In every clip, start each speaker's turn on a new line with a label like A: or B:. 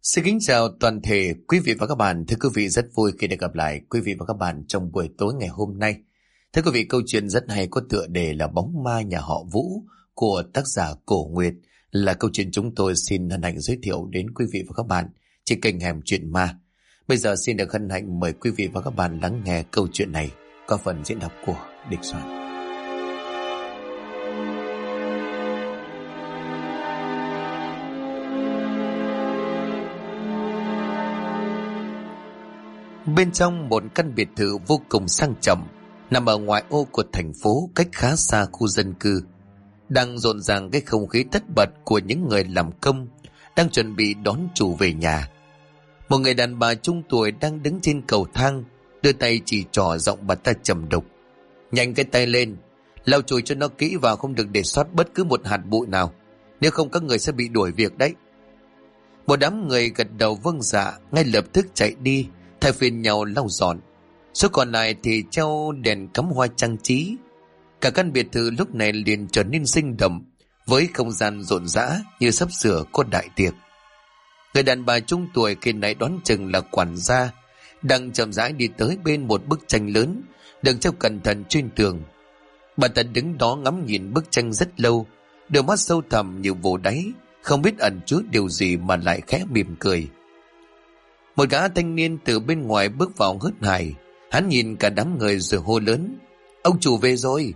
A: Xin kính chào toàn thể quý vị và các bạn. Thưa quý vị, rất vui khi được gặp lại quý vị và các bạn trong buổi tối ngày hôm nay. Thưa quý vị, câu chuyện rất hay có tựa đề là Bóng ma nhà họ Vũ của tác giả Cổ Nguyệt là câu chuyện chúng tôi xin hân hạnh giới thiệu đến quý vị và các bạn trên kênh Hẻm Chuyện Ma. Bây giờ xin được hân hạnh mời quý vị và các bạn lắng nghe câu chuyện này qua phần diễn đọc của Địch Soạn. Bên trong một căn biệt thự vô cùng sang trọng nằm ở ngoại ô của thành phố, cách khá xa khu dân cư, đang rộn ràng cái không khí tất bật của những người làm công đang chuẩn bị đón chủ về nhà. Một người đàn bà trung tuổi đang đứng trên cầu thang, đưa tay chỉ trỏ, giọng bà ta trầm đục: "Nhanh cái tay lên, lau chùi cho nó kỹ vào, không được để sót bất cứ một hạt bụi nào, nếu không các người sẽ bị đuổi việc đấy." Một đám người gật đầu vâng dạ, ngay lập tức chạy đi thay phiên nhau lau dọn. Số còn lại thì treo đèn cắm hoa trang trí. Cả căn biệt thự lúc này liền trở nên sinh động, với không gian rộn rã như sắp sửa có đại tiệc. Người đàn bà trung tuổi khi nãy đoán chừng là quản gia đang chậm rãi đi tới bên một bức tranh lớn được treo cẩn thận trên tường. Bà ta đứng đó ngắm nhìn bức tranh rất lâu, đôi mắt sâu thẳm như vô đáy, không biết ẩn chứa điều gì mà lại khẽ mỉm cười. Một gã thanh niên từ bên ngoài bước vào hớt hải. Hắn nhìn cả đám người rồi hô lớn: "Ông chủ về rồi!"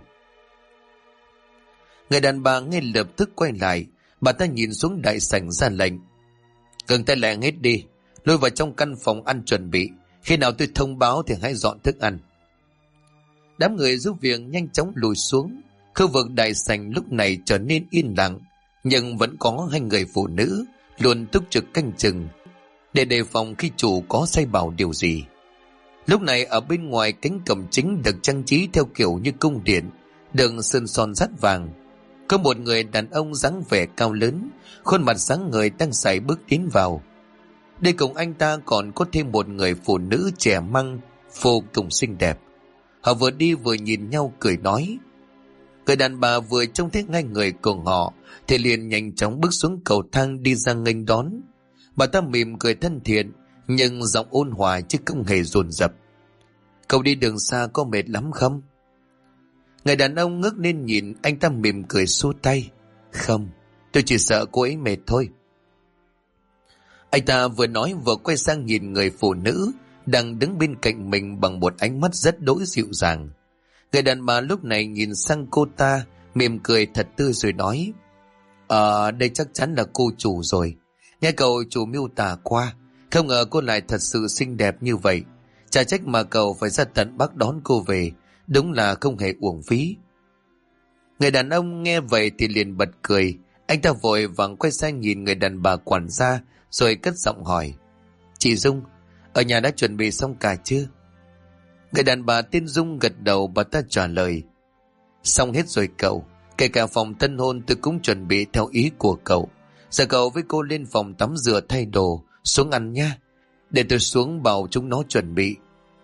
A: Người đàn bà ngay lập tức quay lại. Bà ta nhìn xuống đại sảnh ra lệnh: "Cẩn tay lại hết đi, lôi vào trong căn phòng ăn chuẩn bị. Khi nào tôi thông báo thì hãy dọn thức ăn." Đám người giúp việc nhanh chóng lùi xuống. Khu vực đại sảnh lúc này trở nên yên lặng, nhưng vẫn có hai người phụ nữ luôn túc trực canh chừng để đề phòng khi chủ có sai bảo điều gì. Lúc này ở bên ngoài cánh cổng chính được trang trí theo kiểu như cung điện, đường sơn son dát vàng, có một người đàn ông dáng vẻ cao lớn, khuôn mặt sáng ngời đang sải bước tiến vào. Đây cùng anh ta còn có thêm một người phụ nữ trẻ măng vô cùng xinh đẹp. Họ vừa đi vừa nhìn nhau cười nói. Người đàn bà vừa trông thấy ngay người của họ thì liền nhanh chóng bước xuống cầu thang đi ra nghênh đón. Bà ta mỉm cười thân thiện, nhưng giọng ôn hòa chứ không hề dồn dập: "Cậu đi đường xa có mệt lắm không?" Người đàn ông ngước lên nhìn anh ta, mỉm cười xua tay: "Không, tôi chỉ sợ cô ấy mệt thôi." Anh ta vừa nói vừa quay sang nhìn người phụ nữ đang đứng bên cạnh mình bằng một ánh mắt rất đỗi dịu dàng. Người đàn bà lúc này nhìn sang cô ta, mỉm cười thật tươi rồi nói: Đây chắc chắn là cô chủ rồi. Nghe cậu chủ miêu tả qua, không ngờ cô lại thật sự xinh đẹp như vậy. Chả trách mà cậu phải ra tận Bắc đón cô về, đúng là không hề uổng phí." Người đàn ông nghe vậy thì liền bật cười. Anh ta vội vàng quay sang nhìn người đàn bà quản gia rồi cất giọng hỏi: "Chị Dung, ở nhà đã chuẩn bị xong cả chưa?" Người đàn bà tên Dung gật đầu. Bà ta trả lời: "Xong hết rồi cậu, kể cả phòng tân hôn tôi cũng chuẩn bị theo ý của cậu. Giờ cậu với cô lên phòng tắm rửa thay đồ, xuống ăn nha. Để tôi xuống bảo chúng nó chuẩn bị."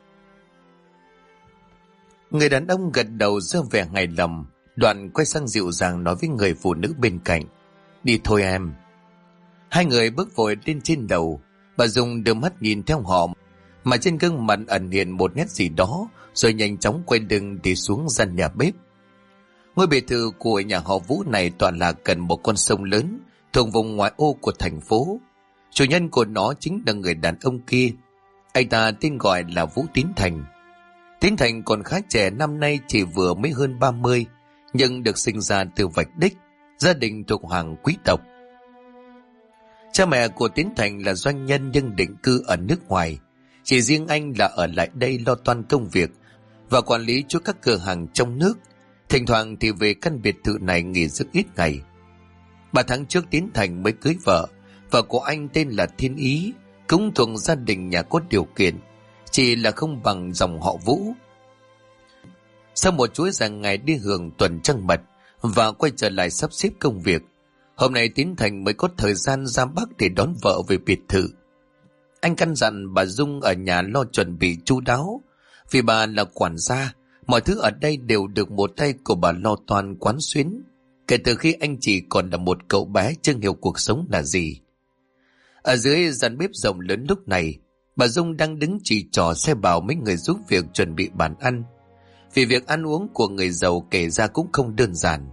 A: Người đàn ông gật đầu ra vẻ hài lòng, đoạn quay sang dịu dàng nói với người phụ nữ bên cạnh: "Đi thôi em." Hai người bước vội lên trên đầu. Bà Dung đưa mắt nhìn theo họ, mà trên gương mặt ẩn hiện một nét gì đó, rồi nhanh chóng quay lưng đi xuống gian nhà bếp. Ngôi biệt thự của nhà họ Vũ này tọa lạc gần một con sông lớn thuộc vùng ngoại ô của thành phố. Chủ nhân của nó chính là người đàn ông kia. Anh ta tên gọi là Vũ Tín Thành. Tín Thành còn khá trẻ, năm nay chỉ vừa mới hơn 30, nhưng được sinh ra từ vạch đích, gia đình thuộc hàng quý tộc. Cha mẹ của Tín Thành là doanh nhân nhưng định cư ở nước ngoài. Chỉ riêng anh là ở lại đây lo toan công việc và quản lý cho các cửa hàng trong nước. Thỉnh thoảng thì về căn biệt thự này nghỉ rất ít ngày. 3 tháng trước Tín Thành mới cưới vợ. Vợ của anh tên là Thiên Ý, cũng thuộc gia đình nhà có điều kiện, chỉ là không bằng dòng họ Vũ. Sau một chuỗi dài ngày đi hưởng tuần trăng mật và quay trở lại sắp xếp công việc, hôm nay Tín Thành mới có thời gian ra Bắc để đón vợ về biệt thự. Anh căn dặn bà Dung ở nhà lo chuẩn bị chu đáo, vì bà là quản gia, mọi thứ ở đây đều được một tay của bà lo toan quán xuyến, kể từ khi anh chỉ còn là một cậu bé chưa hiểu cuộc sống là gì. Ở dưới gian bếp rộng lớn lúc này, bà Dung đang đứng chỉ trỏ xe bảo mấy người giúp việc chuẩn bị bàn ăn. Vì việc ăn uống của người giàu kể ra cũng không đơn giản.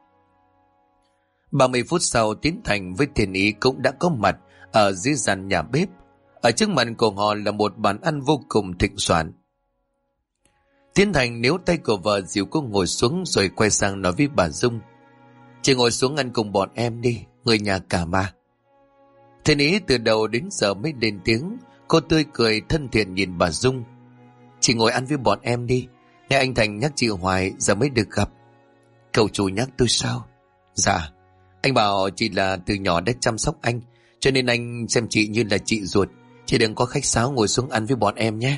A: 30 phút sau, Tiến Thành với Thiên Ý cũng đã có mặt ở dưới gian nhà bếp. Ở trước mặt của họ là một bàn ăn vô cùng thịnh soạn. Tiến Thành níu tay của vợ dìu cô ngồi xuống rồi quay sang nói với bà Dung: "Chị ngồi xuống ăn cùng bọn em đi, người nhà cả mà." Thiên Ý từ đầu đến giờ mới lên tiếng. Cô tươi cười thân thiện nhìn bà Dung: "Chị ngồi ăn với bọn em đi, nghe anh Thành nhắc chị hoài giờ mới được gặp." "Cậu chủ nhắc tôi sao?" "Dạ, anh bảo chị là từ nhỏ đã chăm sóc anh, cho nên anh xem chị như là chị ruột. Chị đừng có khách sáo, ngồi xuống ăn với bọn em nhé."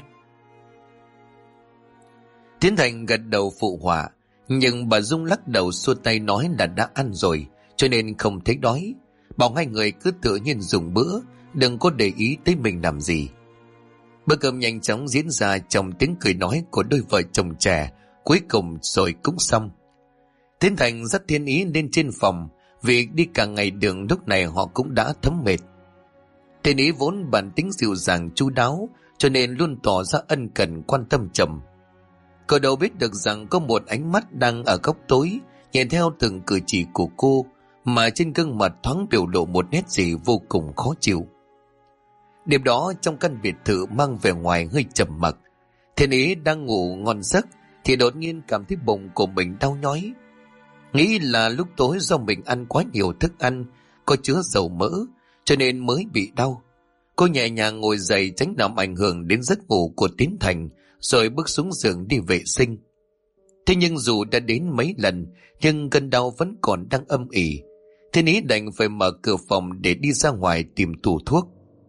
A: Tiến Thành gật đầu phụ họa, nhưng bà Dung lắc đầu xua tay nói là đã ăn rồi, cho nên không thấy đói. Bảo hai người cứ tự nhiên dùng bữa, đừng có để ý tới mình làm gì. Bữa cơm nhanh chóng diễn ra trong tiếng cười nói của đôi vợ chồng trẻ. Cuối cùng rồi cũng xong. Tiến Thành dắt Thiên Ý lên trên phòng. Vì đi cả ngày đường lúc này họ cũng đã thấm mệt. Thiên Ý vốn bản tính dịu dàng chu đáo, cho nên luôn tỏ ra ân cần quan tâm chồng. Cậu đâu biết được rằng có một ánh mắt đang ở góc tối nhìn theo từng cử chỉ của cô, mà trên gương mặt thoáng biểu lộ một nét gì vô cùng khó chịu. Đêm đó trong căn biệt thự mang về ngoài hơi trầm mặc, Thiên Ý đang ngủ ngon giấc thì đột nhiên cảm thấy bụng của mình đau nhói. Nghĩ là lúc tối do mình ăn quá nhiều thức ăn có chứa dầu mỡ cho nên mới bị đau. Cô nhẹ nhàng ngồi dậy tránh làm ảnh hưởng đến giấc ngủ của Tiến Thành, rồi bước xuống giường đi vệ sinh. Thế nhưng dù đã đến mấy lần nhưng cơn đau vẫn còn đang âm ỉ. Thiên Ý đành phải mở cửa phòng để đi ra ngoài tìm tủ thuốc.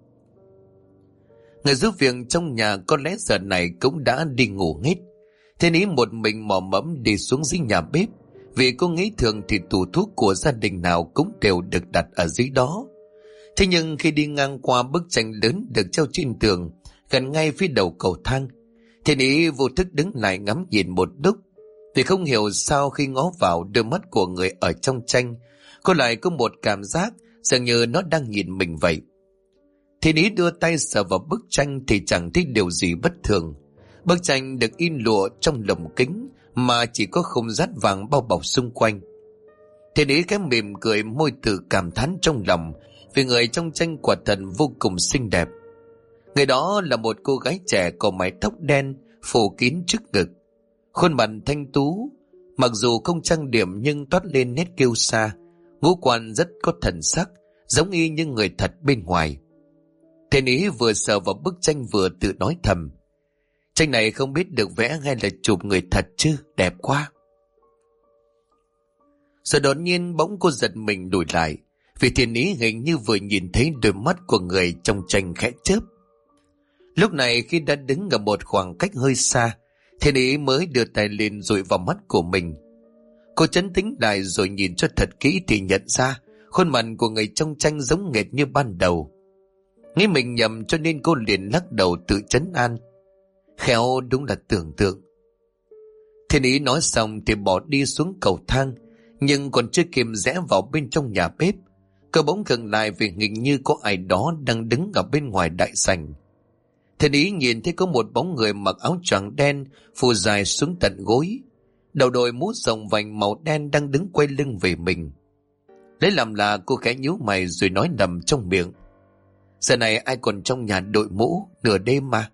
A: Người giúp việc trong nhà có lẽ giờ này cũng đã đi ngủ hết. Thiên Ý một mình mò mẫm đi xuống dưới nhà bếp, vì cô nghĩ thường thì tủ thuốc của gia đình nào cũng đều được đặt ở dưới đó. Thế nhưng khi đi ngang qua bức tranh lớn được treo trên tường gần ngay phía đầu cầu thang, Thiên Ý vô thức đứng lại ngắm nhìn một lúc. Vì không hiểu sao khi ngó vào đôi mắt của người ở trong tranh, cô lại có một cảm giác dường như nó đang nhìn mình vậy. Thiên Ý đưa tay sờ vào bức tranh thì chẳng thấy điều gì bất thường. Bức tranh được in lụa trong lồng kính mà chỉ có khung dát vàng bao bọc xung quanh. Thiên Ý cái mỉm cười, môi tự cảm thán trong lòng vì người trong tranh quả thật vô cùng xinh đẹp. Người đó là một cô gái trẻ có mái tóc đen phủ kín trước ngực, khuôn mặt thanh tú, mặc dù không trang điểm nhưng toát lên nét kiêu sa, ngũ quan rất có thần sắc, giống y như người thật bên ngoài. Thiên Ý vừa sờ vào bức tranh vừa tự nói thầm: tranh này không biết được vẽ hay là chụp người thật chứ, đẹp quá. Rồi đột nhiên bỗng cô giật mình lùi lại, vì Thiên Ý hình như vừa nhìn thấy đôi mắt của người trong tranh khẽ chớp. Lúc này khi đã đứng ở một khoảng cách hơi xa, Thiên Ý mới đưa tay lên dụi vào mắt của mình. Cô trấn tĩnh lại rồi nhìn cho thật kỹ thì nhận ra khuôn mặt của người trong tranh giống nghệt như ban đầu. Nghĩ mình nhầm cho nên cô liền lắc đầu tự trấn an: khéo đúng là tưởng tượng. Thiên Ý nói xong thì bỏ đi xuống cầu thang, nhưng còn chưa kịp rẽ vào bên trong nhà bếp, cô bỗng khựng lại vì hình như có ai đó đang đứng ở bên ngoài đại sảnh. Thiên Ý nhìn thấy có một bóng người mặc áo choàng đen phủ dài xuống tận gối, đầu đội mũ rộng vành màu đen đang đứng quay lưng về mình. Lấy làm lạ, cô khẽ nhíu mày rồi nói đầm trong miệng: giờ này ai còn trong nhà đội mũ, nửa đêm mà.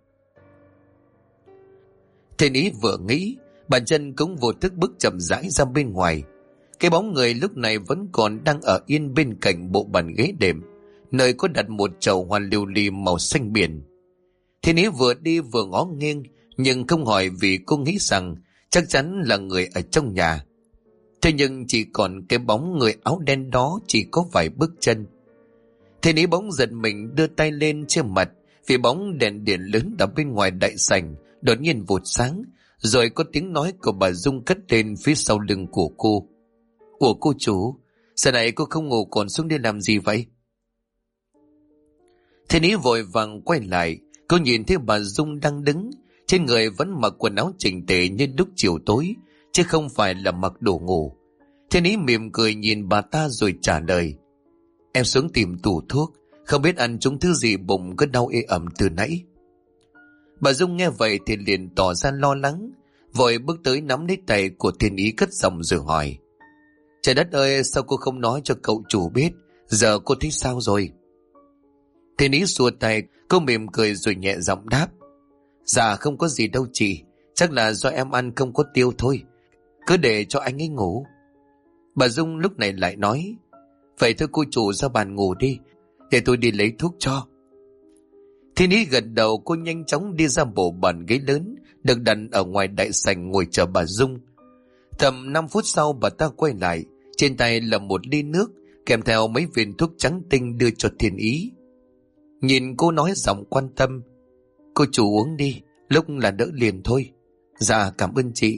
A: Thiên Ý vừa nghĩ, bàn chân cũng vô thức bước chậm rãi ra bên ngoài. Cái bóng người lúc này vẫn còn đang ở yên bên cạnh bộ bàn ghế đệm, nơi có đặt một chậu hoa lưu ly màu xanh biển. Thiên Ý vừa đi vừa ngó nghiêng, nhưng không hỏi vì cô nghĩ rằng chắc chắn là người ở trong nhà. Thế nhưng chỉ còn cái bóng người áo đen đó chỉ có vài bước chân. Thiên Ý bỗng giật mình đưa tay lên che mặt, vì bóng đèn điện lớn ở bên ngoài đại sảnh đột nhiên vụt sáng, rồi có tiếng nói của bà Dung cất lên phía sau lưng của cô: ủa cô chủ, giờ này cô không ngủ còn xuống đi làm gì vậy? Thiên Ý vội vàng quay lại, cô nhìn thấy bà Dung đang đứng, trên người vẫn mặc quần áo chỉnh tề như lúc chiều tối, chứ không phải là mặc đồ ngủ. Thiên Ý mỉm cười nhìn bà ta rồi trả lời: em xuống tìm tủ thuốc, Không biết ăn trúng thứ gì bụng cứ đau ê ẩm từ nãy. Bà Dung nghe vậy thì liền tỏ ra lo lắng, vội bước tới nắm lấy tay của Thiên Ý cất giọng rồi hỏi: Trời đất ơi, sao cô không nói cho cậu chủ biết? Giờ cô thấy sao rồi? Thiên Ý xua tay, cô mỉm cười rồi nhẹ giọng đáp: Dạ không có gì đâu chị, chắc là do em ăn không có tiêu thôi. Cứ để cho anh ấy ngủ. Bà Dung lúc này lại nói: Vậy thôi cô chủ ra bàn ngủ đi, để tôi đi lấy thuốc cho. Thiên Ý gật đầu, cô nhanh chóng đi ra bộ bàn ghế lớn được đặt ở ngoài đại sảnh ngồi chờ bà Dung. Tầm 5 phút sau bà ta quay lại, trên tay là một ly nước kèm theo mấy viên thuốc trắng tinh đưa cho Thiên Ý. Nhìn cô nói giọng quan tâm: Cô chủ uống đi, lúc là đỡ liền thôi. Dạ cảm ơn chị.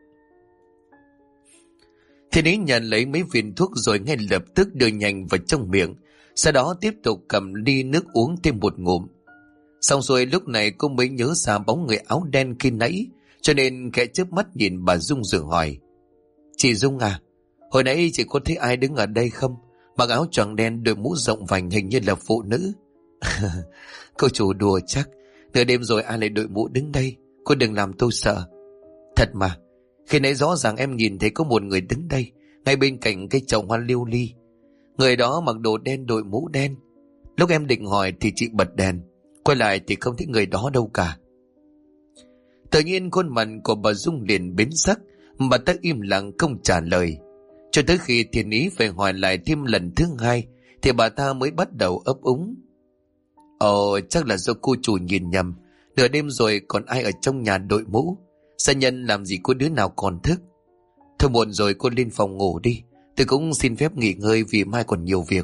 A: Thiên Ý nhận lấy mấy viên thuốc rồi ngay lập tức đưa nhanh vào trong miệng, sau đó tiếp tục cầm ly nước uống thêm một ngụm. Xong rồi lúc này cô mới nhớ ra bóng người áo đen khi nãy, cho nên khẽ chớp mắt nhìn bà Dung rồi hỏi: Chị Dung à, hồi nãy chị có thấy ai đứng ở đây không? Mặc áo choàng đen, đội mũ rộng vành, hình như là phụ nữ. Cô chủ đùa chắc, nửa đêm rồi ai lại đội mũ đứng đây, cô đừng làm tôi sợ. Thật mà, khi nãy rõ ràng em nhìn thấy có một người đứng đây, ngay bên cạnh cái chậu hoa lưu ly. Người đó mặc đồ đen, đội mũ đen. Lúc em định hỏi thì chị bật đèn, quay lại thì không thấy người đó đâu cả. Tự nhiên khuôn mặt của bà Dung liền biến sắc, bà ta im lặng không trả lời. Cho tới khi Thiên Ý phải hỏi lại thêm lần thứ hai thì bà ta mới bắt đầu ấp úng: Ồ, chắc là do cô chủ nhìn nhầm, nửa đêm rồi còn ai ở trong nhà đội mũ. Gia nhân làm gì có đứa nào còn thức. Thôi muộn rồi, cô lên phòng ngủ đi, tôi cũng xin phép nghỉ ngơi vì mai còn nhiều việc.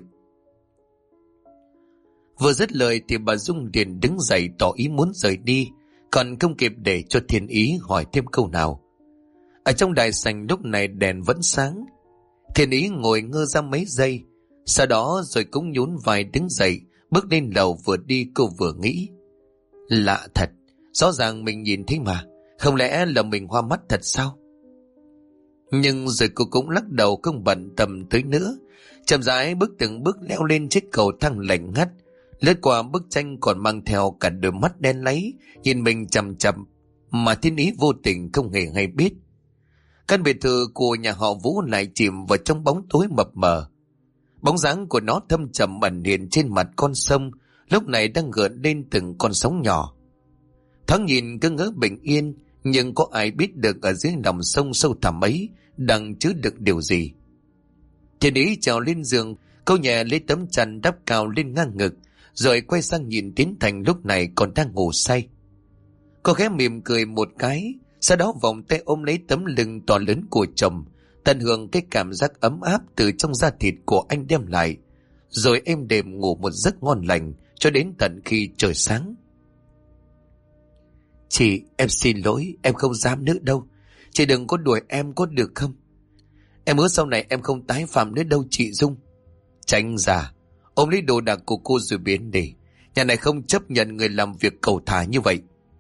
A: Vừa dứt lời thì bà Dung liền đứng dậy tỏ ý muốn rời đi, còn không kịp để cho Thiên Ý hỏi thêm câu nào. Ở trong đại sảnh lúc này đèn vẫn sáng. Thiên Ý ngồi ngơ ra mấy giây, sau đó rồi cũng nhún vai đứng dậy, bước lên lầu. Vừa đi cô vừa nghĩ: Lạ thật, rõ ràng mình nhìn thấy mà, không lẽ là mình hoa mắt thật sao? Nhưng rồi cô cũng lắc đầu không bận tâm tới nữa, chậm rãi bước từng bước leo lên chiếc cầu thang lạnh ngắt, lướt qua bức tranh còn mang theo cả đôi mắt đen láy nhìn mình chằm chằm mà Thiên Ý vô tình không hề hay biết. Căn biệt thự của nhà họ Vũ lại chìm vào trong bóng tối mập mờ. Bóng dáng của nó thâm trầm ẩn hiện trên mặt con sông, lúc này đang gợn lên từng con sóng nhỏ. Thoáng nhìn cứ ngỡ bình yên, nhưng có ai biết được ở dưới lòng sông sâu thẳm ấy đang chứa được điều gì. Thiên Ý trèo lên giường, cô nhẹ lấy tấm chăn đắp cao lên ngang ngực, rồi quay sang nhìn Tiến Thành lúc này còn đang ngủ say. Cô khẽ mỉm cười một cái, sau đó vòng tay ôm lấy tấm lưng to lớn của chồng, tận hưởng cái cảm giác ấm áp từ trong da thịt của anh đem lại, rồi êm đềm ngủ một giấc ngon lành cho đến tận khi trời sáng. Chị, em xin lỗi, em không dám nữa đâu. Chị đừng có đuổi em có được không? Em hứa sau này em không tái phạm nữa đâu chị Dung. Tránh ra, ôm lấy đồ đạc của cô rồi biến đi. Nhà này không chấp nhận người làm việc cầu thả như vậy.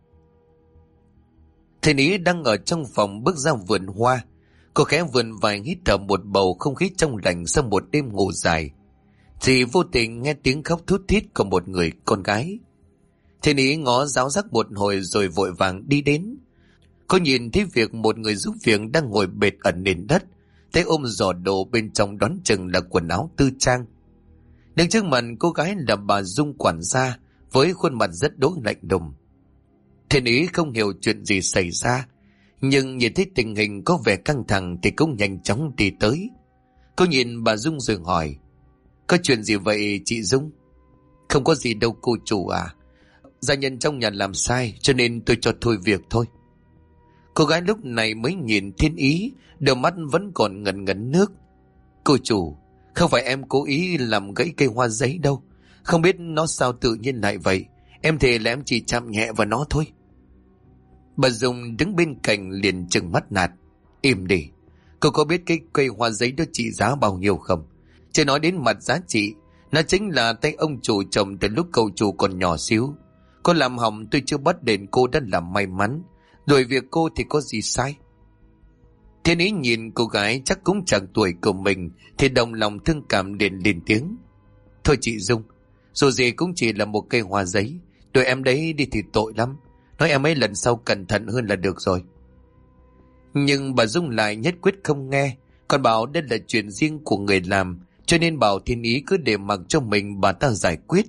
A: Thiên Ý đang ở trong phòng bước ra vườn hoa. Cô khẽ vườn vài hít thở một bầu không khí trong lành sau một đêm ngủ dài, thì vô tình nghe tiếng khóc thút thít của một người con gái. Thiên Ý ngó giáo giác một hồi rồi vội vàng đi đến. Cô nhìn thấy việc một người giúp việc đang ngồi bệt ở nền đất, tay ôm giỏ đồ bên trong đoán chừng là quần áo tư trang. Đứng trước mặt cô gái là bà Dung quản gia với khuôn mặt rất đỗi lạnh lùng. Thiên Ý không hiểu chuyện gì xảy ra, nhưng nhìn thấy tình hình có vẻ căng thẳng thì cũng nhanh chóng đi tới. Cô nhìn bà Dung rồi hỏi: Có chuyện gì vậy chị Dung? Không có gì đâu cô chủ à, gia nhân trong nhà làm sai cho nên tôi cho thôi việc thôi. Cô gái lúc này mới nhìn Thiên Ý, đôi mắt vẫn còn ngần ngấn nước. Cô chủ, không phải em cố ý làm gãy cây hoa giấy đâu, không biết nó sao tự nhiên lại vậy, em thề là em chỉ chạm nhẹ vào nó thôi. Bà Dung đứng bên cạnh liền trừng mắt nạt: Im đi, cô có biết cái cây hoa giấy đó trị giá bao nhiêu không? Chưa nói đến mặt giá trị, nó chính là tay ông chủ trồng từ lúc cậu chủ còn nhỏ xíu. Cô làm hỏng tôi chưa bắt đền cô đã là may mắn, rồi việc cô thì có gì sai? Thiên Ý nhìn cô gái chắc cũng chẳng tuổi của mình thì đồng lòng thương cảm liền lên tiếng: Thôi chị Dung, Dù gì cũng chỉ là một cây hoa giấy. Đuổi em đấy đi thì tội lắm. Nói em ấy lần sau cẩn thận hơn là được rồi. Nhưng bà Dung lại nhất quyết không nghe, còn bảo đây là chuyện riêng của người làm, cho nên bảo Thiên Ý cứ để mặc cho mình bà ta giải quyết.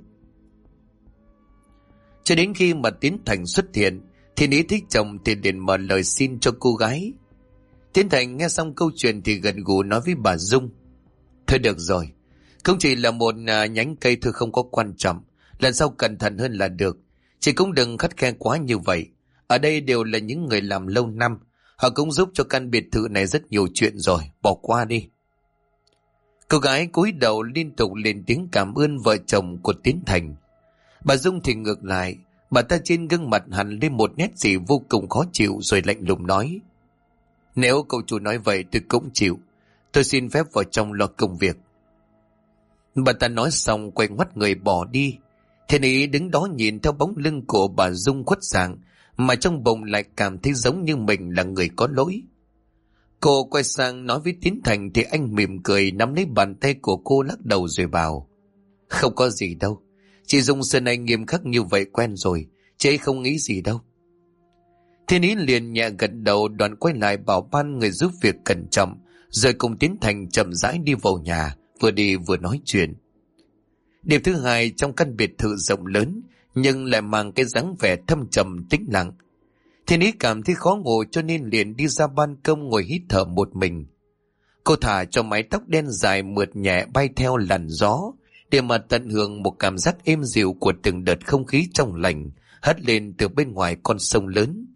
A: Cho đến khi mà Tiến Thành xuất hiện, Thiên Ý thích chồng thì liền mở lời xin cho cô gái. Tiến Thành nghe xong câu chuyện thì gật gù nói với bà Dung: Thôi được rồi, không chỉ là một nhánh cây thôi, không có quan trọng, lần sau cẩn thận hơn là được. Chị cũng đừng khắt khe quá như vậy. Ở đây đều là những người làm lâu năm, họ cũng giúp cho căn biệt thự này rất nhiều chuyện rồi, bỏ qua đi. Cô gái cúi đầu liên tục lên tiếng cảm ơn vợ chồng của Tiến Thành. Bà Dung thì ngược lại, bà ta trên gương mặt hằn lên một nét gì vô cùng khó chịu rồi lạnh lùng nói: Nếu cậu chủ nói vậy tôi cũng chịu, tôi xin phép vào trong lo công việc. Bà ta nói xong quay ngoắt người bỏ đi. Thiên Ý đứng đó nhìn theo bóng lưng của bà Dung khuất dạng, mà trong bụng lại cảm thấy giống như mình là người có lỗi. Cô quay sang nói với Tiến Thành thì anh mỉm cười nắm lấy bàn tay của cô lắc đầu rồi bảo: Không có gì đâu, chị Dung xưa nay nghiêm khắc như vậy quen rồi, chị ấy không nghĩ gì đâu. Thiên Ý liền nhẹ gật đầu, đoạn quay lại bảo ban người giúp việc cẩn trọng, rồi cùng Tiến Thành chậm rãi đi vào nhà, vừa đi vừa nói chuyện. Đêm thứ hai trong căn biệt thự rộng lớn nhưng lại mang cái dáng vẻ thâm trầm tĩnh lặng. Thiên Ý cảm thấy khó ngủ cho nên liền đi ra ban công ngồi hít thở một mình. Cô thả cho mái tóc đen dài mượt nhẹ bay theo làn gió để mà tận hưởng một cảm giác êm dịu của từng đợt không khí trong lành hất lên từ bên ngoài con sông lớn.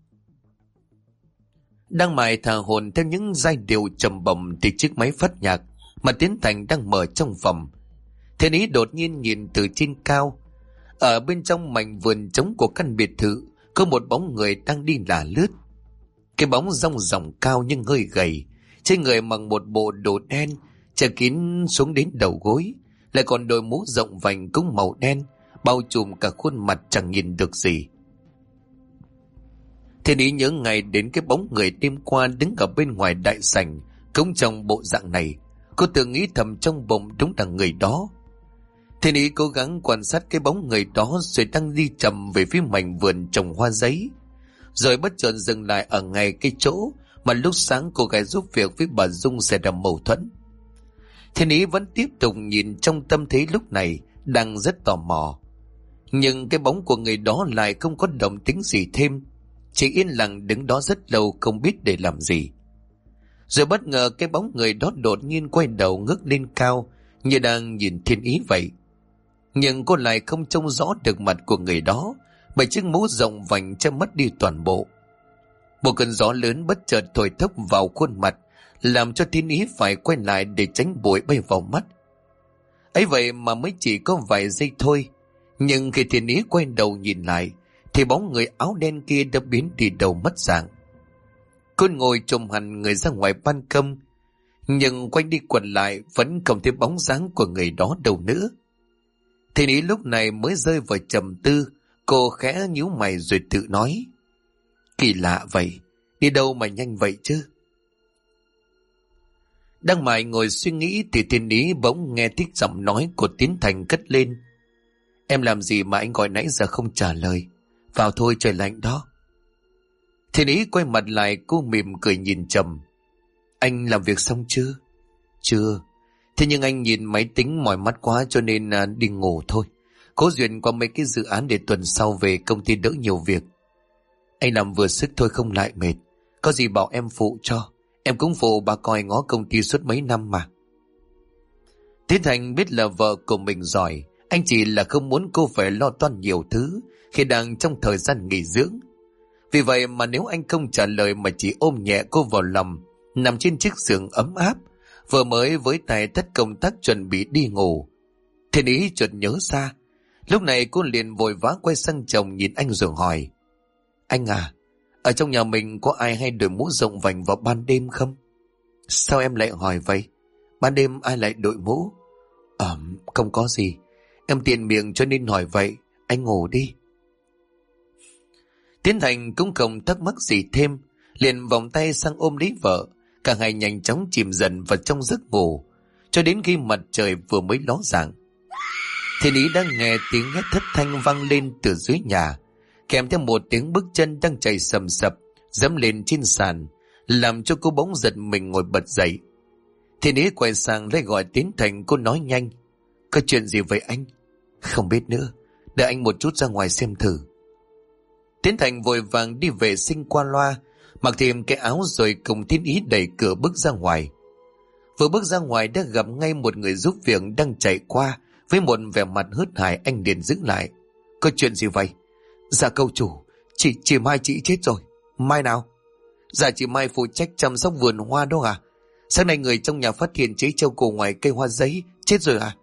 A: Đang mải thả hồn theo những giai điệu trầm bổng thì chiếc máy phát nhạc mà Tiến Thành đang mở trong phòng. Thiên Ý đột nhiên nhìn từ trên cao. Ở bên trong mảnh vườn trống của căn biệt thự có một bóng người đang đi lả lướt. Cái bóng rong ròng cao nhưng hơi gầy, trên người mặc một bộ đồ đen che kín xuống đến đầu gối, lại còn đội mũ rộng vành cũng màu đen bao trùm cả khuôn mặt chẳng nhìn được gì. Thiên Ý nhớ ngay đến cái bóng người đêm qua đứng ở bên ngoài đại sảnh cũng trong bộ dạng này. Cô tự nghĩ thầm trong bụng đúng là người đó. Thiên Ý cố gắng quan sát cái bóng người đó rồi đang đi chậm về phía mảnh vườn trồng hoa giấy, rồi bất chợt dừng lại ở ngay cái chỗ mà lúc sáng cô gái giúp việc với bà Dung xảy ra mâu thuẫn. Thiên Ý vẫn tiếp tục nhìn trong tâm thế lúc này đang rất tò mò, nhưng cái bóng của người đó lại không có động tĩnh gì thêm, chỉ yên lặng đứng đó rất lâu không biết để làm gì. Rồi bất ngờ cái bóng người đó đột nhiên quay đầu ngước lên cao như đang nhìn Thiên Ý vậy. Nhưng cô lại không trông rõ được mặt của người đó bởi chiếc mũ rộng vành che mất đi toàn bộ. Một cơn gió lớn bất chợt thổi thốc vào khuôn mặt làm cho Thiên Ý phải quay lại để tránh bụi bay vào mắt. Ấy vậy mà mới chỉ có vài giây thôi, nhưng khi Thiên Ý quay đầu nhìn lại thì bóng người áo đen kia đã biến đi đâu mất dạng. Cô ngồi trồm hẳn người ra ngoài ban công, nhưng quanh đi quẩn lại vẫn không thấy bóng dáng của người đó đâu nữa. Thiên Ý lúc này mới rơi vào trầm tư. Cô khẽ nhíu mày rồi tự nói: Kỳ lạ vậy, đi đâu mà nhanh vậy chứ? Đang mải ngồi suy nghĩ thì Thiên Ý bỗng nghe thích giọng nói của Tiến Thành cất lên: Em làm gì mà anh gọi nãy giờ không trả lời? Vào thôi, trời lạnh đó. Thiên Ý quay mặt lại, cô mỉm cười nhìn chồng: Anh làm việc xong chưa? Chưa. Thế nhưng anh nhìn máy tính mỏi mắt quá cho nên đi ngủ thôi. Cố duyên qua mấy cái dự án để tuần sau về công ty đỡ nhiều việc. Anh làm vừa sức thôi không lại mệt. Có gì bảo em phụ cho. Em cũng phụ bà coi ngó công ty suốt mấy năm mà. Tiến Thành biết là vợ của mình giỏi, anh chỉ là không muốn cô phải lo toan nhiều thứ khi đang trong thời gian nghỉ dưỡng. Vì vậy mà nếu anh không trả lời mà chỉ ôm nhẹ cô vào lòng, nằm trên chiếc giường ấm áp, vừa mới với tay tất công tác chuẩn bị đi ngủ, Thiên Ý chợt nhớ ra. Lúc này cô liền vội vã quay sang chồng nhìn anh rồi hỏi: Anh à, ở trong nhà mình có ai hay đội mũ rộng vành vào ban đêm không? Sao em lại hỏi vậy? Ban đêm ai lại đội mũ? Không có gì, em tiện miệng cho nên hỏi vậy. Anh ngủ đi. Tiến Thành cũng không thắc mắc gì thêm, liền vòng tay sang ôm lấy vợ. Cả hai nhanh chóng chìm dần vào trong giấc ngủ cho đến khi mặt trời vừa mới ló dạng. Thiên Ý đã nghe tiếng hét thất thanh vang lên từ dưới nhà, kèm theo một tiếng bước chân đang chạy sầm sập dẫm lên trên sàn, làm cho cô bỗng giật mình ngồi bật dậy. Thiên Ý quay sang lấy gọi Tiến Thành. Cô nói nhanh: "Có chuyện gì vậy anh?" "Không biết nữa, đợi anh một chút ra ngoài xem thử." Tiến Thành vội vàng đi vệ sinh qua loa, mặc thêm cái áo rồi cùng Thiên Ý đẩy cửa bước ra ngoài. Vừa bước ra ngoài đã gặp ngay một người giúp việc đang chạy qua với một vẻ mặt hớt hải. Anh liền giữ lại: "Có chuyện gì vậy?" "Dạ cậu chủ, chị Mai chị chết rồi." "Mai nào?" "Dạ chị Mai phụ trách chăm sóc vườn hoa đó à? Sáng nay người trong nhà phát hiện cháy treo cổ ngoài cây hoa giấy, chết rồi à?"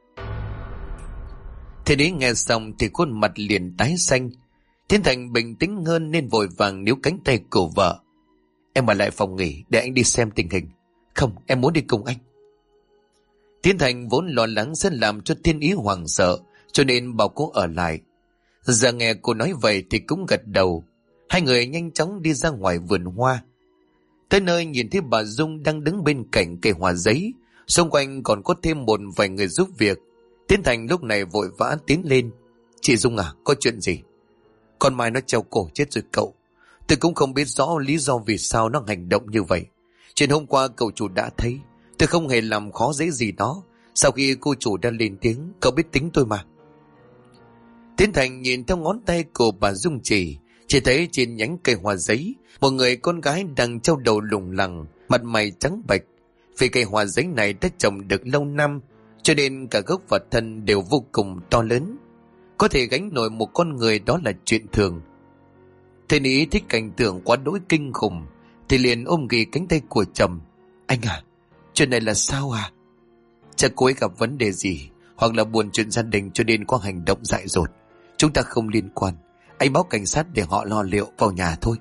A: Thế đấy nghe xong thì khuôn mặt liền tái xanh. Thiên Thành bình tĩnh hơn nên vội vàng níu cánh tay của vợ: "Em ở lại phòng nghỉ để anh đi xem tình hình." "Không, em muốn đi cùng anh." Thiên Thành vốn lo lắng sẽ làm cho Thiên Ý hoảng sợ, cho nên bảo cô ở lại. Giờ nghe cô nói vậy thì cũng gật đầu. Hai người nhanh chóng đi ra ngoài vườn hoa. Tới nơi nhìn thấy bà Dung đang đứng bên cạnh cây hoa giấy, xung quanh còn có thêm một vài người giúp việc. Thiên Thành lúc này vội vã tiến lên: "Chị Dung à, có chuyện gì?" "Con Mai nó treo cổ chết rồi cậu. Tôi cũng không biết rõ lý do vì sao nó hành động như vậy. Chuyện hôm qua cậu chủ đã thấy, tôi không hề làm khó dễ gì nó. Sau khi cô chủ đã lên tiếng, cậu biết tính tôi mà." Tiến Thành nhìn theo ngón tay của bà Dung chỉ thấy trên nhánh cây hoa giấy một người con gái đang treo đầu lủng lẳng, mặt mày trắng bệch. Vì cây hoa giấy này đã trồng được lâu năm, cho nên cả gốc và thân đều vô cùng to lớn, có thể gánh nổi một con người đó là chuyện thường. Thiên Ý thích cảnh tượng quá đỗi kinh khủng thì liền ôm ghì cánh tay của chồng: "Anh à, chuyện này là sao à?" "Chắc cô ấy gặp vấn đề gì hoặc là buồn chuyện gia đình cho nên có hành động dại dột. Chúng ta không liên quan. Anh báo cảnh sát để họ lo liệu vào nhà thôi."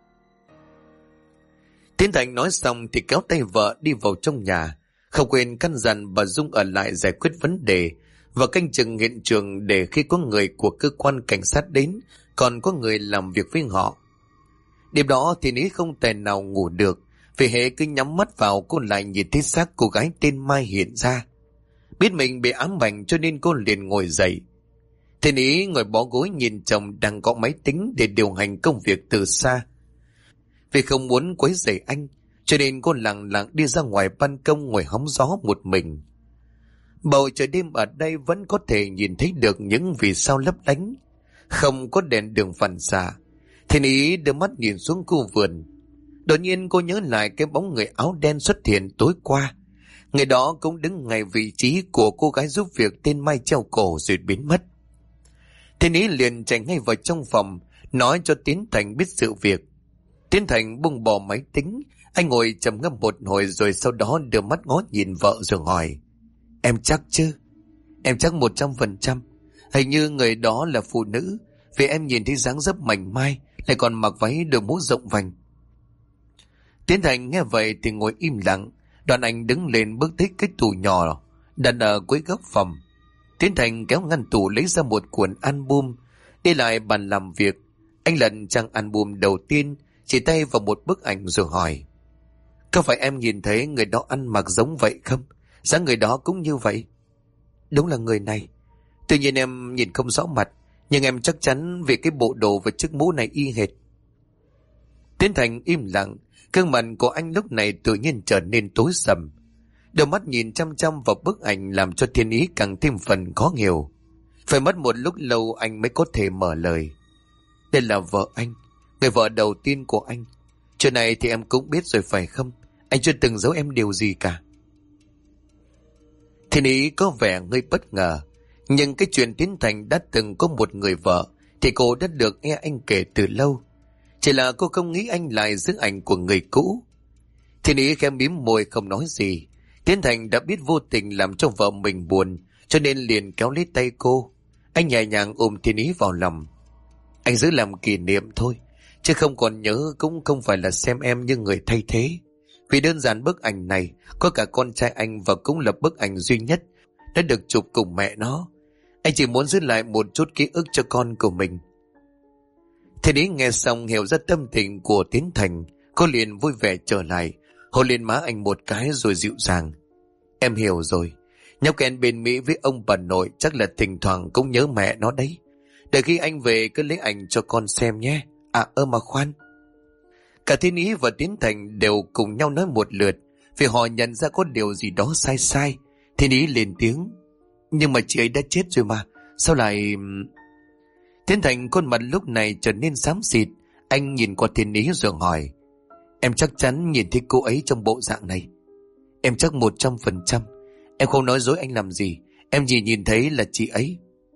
A: Tiến Thành nói xong thì kéo tay vợ đi vào trong nhà, không quên căn dặn bà Dung ở lại giải quyết vấn đề và canh chừng hiện trường để khi có người của cơ quan cảnh sát đến còn có người làm việc với họ. Đêm đó thì Ý không thể nào ngủ được, vì hễ cứ nhắm mắt vào cô lại nhìn thấy xác cô gái tên Mai hiện ra. Biết mình bị ám ảnh cho nên cô liền ngồi dậy. Thiên Ý ngồi bó gối nhìn chồng đang có máy tính để điều hành công việc từ xa. Vì không muốn quấy rầy anh, cho nên cô lặng lặng đi ra ngoài ban công ngồi hóng gió một mình. Bầu trời đêm ở đây vẫn có thể nhìn thấy được những vì sao lấp lánh, không có đèn đường phản xạ. Thiên Ý đưa mắt nhìn xuống khu vườn. Đột nhiên cô nhớ lại cái bóng người áo đen xuất hiện tối qua. Người đó cũng đứng ngay vị trí của cô gái giúp việc tên Mai treo cổ rồi biến mất. Thiên Ý liền chạy ngay vào trong phòng, nói cho Tiến Thành biết sự việc. Tiến Thành buông bỏ máy tính, anh ngồi trầm ngâm một hồi rồi sau đó đưa mắt ngó nhìn vợ rồi hỏi: "Em chắc chứ?" "Em chắc 100%. Hình như người đó là phụ nữ, vì em nhìn thấy dáng dấp mảnh mai, lại còn mặc váy đội mũ rộng vành." Tiến Thành nghe vậy thì ngồi im lặng. Đoàn anh đứng lên bước tới cái tủ nhỏ đặt ở cuối góc phòng. Tiến Thành kéo ngăn tủ lấy ra một cuốn album, đi lại bàn làm việc. Anh lật trang album đầu tiên, chỉ tay vào một bức ảnh rồi hỏi: "Có phải em nhìn thấy người đó ăn mặc giống vậy không? Dáng người đó cũng như vậy." "Đúng là người này. Tuy nhiên em nhìn không rõ mặt, nhưng em chắc chắn về cái bộ đồ và chiếc mũ này y hệt." Tiến Thành im lặng, gương mặt của anh lúc này tự nhiên trở nên tối sầm. Đôi mắt nhìn chăm chăm vào bức ảnh làm cho Thiên Ý càng thêm phần khó hiểu. Phải mất một lúc lâu anh mới có thể mở lời: "Đây là vợ anh, người vợ đầu tiên của anh. Chuyện này thì em cũng biết rồi phải không? Anh chưa từng giấu em điều gì cả." Thiên Ý có vẻ hơi bất ngờ, nhưng cái chuyện Tiến Thành đã từng có một người vợ thì cô đã được nghe anh kể từ lâu. Chỉ là cô không nghĩ anh lại giữ ảnh của người cũ. Thiên Ý khẽ mím môi không nói gì. Tiến Thành đã biết vô tình làm cho vợ mình buồn, cho nên liền kéo lấy tay cô. Anh nhẹ nhàng ôm Thiên Ý vào lòng: "Anh giữ làm kỷ niệm thôi, chứ không còn nhớ cũng không phải là xem em như người thay thế. Vì đơn giản bức ảnh này có cả con trai anh và cũng là bức ảnh duy nhất đã được chụp cùng mẹ nó. Anh chỉ muốn giữ lại một chút ký ức cho con của mình." Thiên Ý nghe xong hiểu ra tâm tình của Tiến Thành. Cô liền vui vẻ trở lại, hôn lên má anh một cái rồi dịu dàng: "Em hiểu rồi. Nhóc Ken bên Mỹ với ông bà nội chắc là thỉnh thoảng cũng nhớ mẹ nó đấy. Để khi anh về cứ lấy ảnh cho con xem nhé. À mà khoan. Cả Thiên Ý và Tiến Thành đều cùng nhau nói một lượt, vì họ nhận ra có điều gì đó sai sai. Thiên Ý lên tiếng: nhưng mà chị ấy đã chết rồi mà, sao lại... Tiến Thành khuôn mặt lúc này trở nên xám xịt. Anh nhìn qua Thiên Ý rồi hỏi: em chắc chắn nhìn thấy cô ấy trong bộ dạng này? Em chắc 100%. Em không nói dối anh làm gì. Em chỉ nhìn thấy là chị ấy.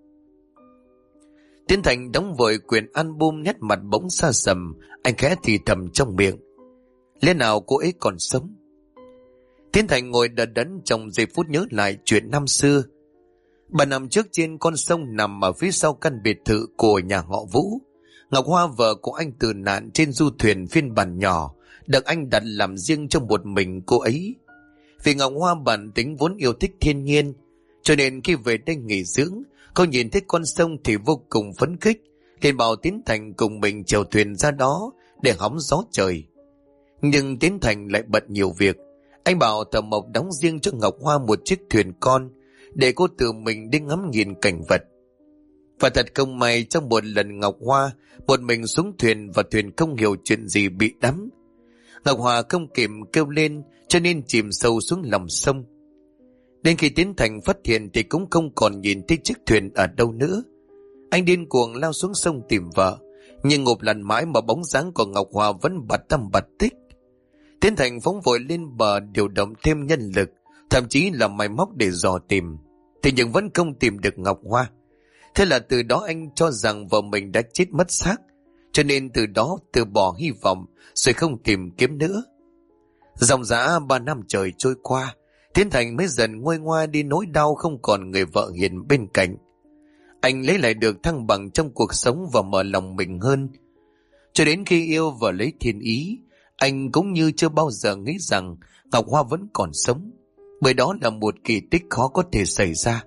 A: Tiến Thành đóng vội quyển album, nét mặt bỗng xa sầm. Anh khẽ thì thầm trong miệng: lẽ nào cô ấy còn sống? Tiến Thành ngồi đờ đẫn trong giây phút nhớ lại chuyện năm xưa. Bà nằm trước trên con sông nằm ở phía sau căn biệt thự của nhà họ Vũ. Ngọc Hoa, vợ của anh tử nạn trên du thuyền phiên bản nhỏ, được anh đặt làm riêng cho một mình cô ấy. Vì Ngọc Hoa bản tính vốn yêu thích thiên nhiên, cho nên khi về đây nghỉ dưỡng, cô nhìn thấy con sông thì vô cùng phấn khích, liền bảo Tiến Thành cùng mình chèo thuyền ra đó để hóng gió trời. Nhưng Tiến Thành lại bận nhiều việc. Anh bảo Thợ Mộc đóng riêng cho Ngọc Hoa một chiếc thuyền con, để cô tự mình đi ngắm nhìn cảnh vật. Và thật không may, trong một lần Ngọc Hoa một mình xuống thuyền và thuyền không hiểu chuyện gì bị đắm. Ngọc Hoa không kịp kêu lên, cho nên chìm sâu xuống lòng sông. Đến khi Tiến Thành phát hiện thì cũng không còn nhìn thấy chiếc thuyền ở đâu nữa. Anh điên cuồng lao xuống sông tìm vợ, nhưng ngộp lần mãi mà bóng dáng của Ngọc Hoa vẫn bặt tâm bặt tích. Tiến Thành phóng vội lên bờ, điều động thêm nhân lực, thậm chí là máy móc để dò tìm, thì nhưng vẫn không tìm được Ngọc Hoa. Thế là từ đó anh cho rằng vợ mình đã chết mất xác, cho nên từ đó từ bỏ hy vọng rồi không tìm kiếm nữa. Dòng dã 3 năm trời trôi qua, Tiến Thành mới dần nguôi ngoai đi nỗi đau không còn người vợ hiền bên cạnh. Anh lấy lại được thăng bằng trong cuộc sống và mở lòng mình hơn. Cho đến khi yêu và lấy Thiên Ý, anh cũng như chưa bao giờ nghĩ rằng Ngọc Hoa vẫn còn sống, bởi đó là một kỳ tích khó có thể xảy ra.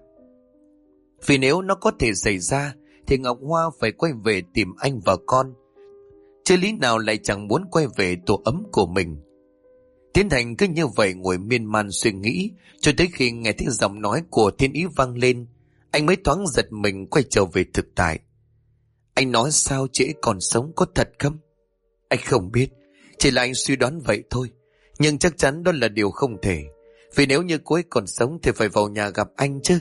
A: Vì nếu nó có thể xảy ra thì Ngọc Hoa phải quay về tìm anh và con, chứ lý nào lại chẳng muốn quay về tổ ấm của mình. Tiến Thành cứ như vậy ngồi miên man suy nghĩ, cho tới khi nghe thấy giọng nói của Thiên Ý vang lên, anh mới thoáng giật mình quay trở về thực tại. Anh nói sao chị ấy còn sống, có thật không? Anh không biết, chỉ là anh suy đoán vậy thôi, nhưng chắc chắn đó là điều không thể. Vì nếu như cô ấy còn sống thì phải vào nhà gặp anh chứ.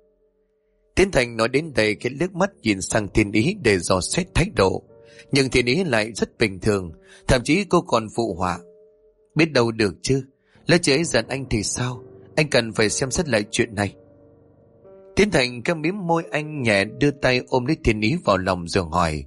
A: Tiến Thành nói đến đây khi liếc mắt nhìn sang Thiên Ý để dò xét thái độ, nhưng Thiên Ý lại rất bình thường, thậm chí cô còn phụ họa: biết đâu được chứ, lỡ chị ấy giận anh thì sao? Anh cần phải xem xét lại chuyện này. Tiến Thành căm mím môi, anh nhẹ đưa tay ôm lấy Thiên Ý vào lòng rồi hỏi: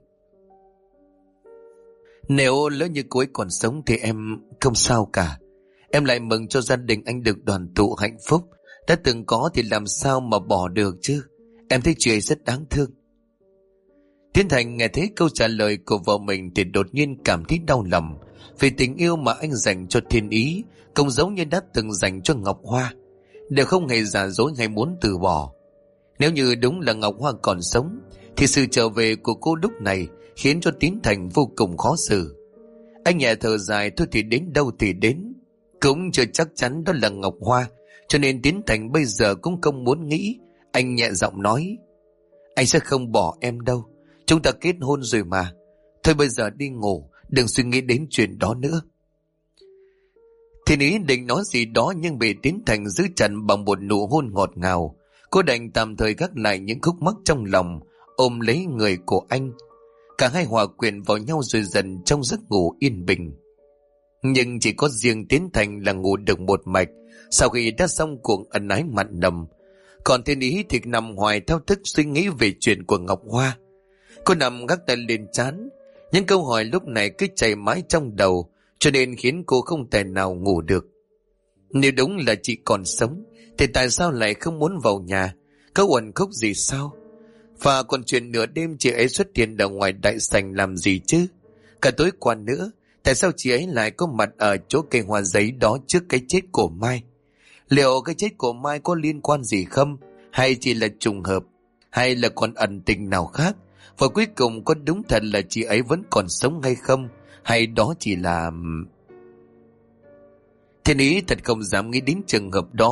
A: nếu lỡ như cô ấy còn sống thì em không sao cả. Em lại mừng cho gia đình anh được đoàn tụ hạnh phúc. Đã từng có thì làm sao mà bỏ được chứ. Em thấy chị ấy rất đáng thương. Tiến Thành nghe thấy câu trả lời của vợ mình thì đột nhiên cảm thấy đau lòng, vì tình yêu mà anh dành cho Thiên Ý cũng giống như đã từng dành cho Ngọc Hoa, đều không hề giả dối hay muốn từ bỏ. Nếu như đúng là Ngọc Hoa còn sống thì sự trở về của cô lúc này khiến cho Tiến Thành vô cùng khó xử. Anh nhẹ thở dài, thôi thì đến đâu thì đến, cũng chưa chắc chắn đó là Ngọc Hoa, cho nên Tiến Thành bây giờ cũng không muốn nghĩ. Anh nhẹ giọng nói: anh sẽ không bỏ em đâu, chúng ta kết hôn rồi mà. Thôi bây giờ đi ngủ, đừng suy nghĩ đến chuyện đó nữa. Thiên Ý định nói gì đó nhưng bị Tiến Thành giữ chặt bằng một nụ hôn ngọt ngào. Cô đành tạm thời gác lại những khúc mắc trong lòng, ôm lấy người của anh. Cả hai hòa quyện vào nhau rồi dần trong giấc ngủ yên bình. Nhưng chỉ có riêng Tiến Thành là ngủ được một mạch sau khi đã xong cuộc ân ái mặn nồng. Còn Thiên Ý thì nằm hoài thao thức suy nghĩ về chuyện của Ngọc Hoa. Cô nằm gác tay lên trán, những câu hỏi lúc này cứ chạy mãi trong đầu, cho nên khiến cô không thể nào ngủ được. Nếu đúng là chị còn sống thì tại sao lại không muốn vào nhà? Có uẩn khúc gì sao? Và còn chuyện nửa đêm chị ấy xuất hiện ở ngoài đại sảnh làm gì chứ? Cả tối qua nữa, tại sao chị ấy lại có mặt ở chỗ cây hoa giấy đó trước cái chết của Mai? Liệu cái chết của Mai có liên quan gì không? Hay chỉ là trùng hợp? Hay là còn ẩn tình nào khác? Và cuối cùng có đúng thật là chị ấy vẫn còn sống hay không? Hay đó chỉ là... Thiên Ý thật không dám nghĩ đến trường hợp đó,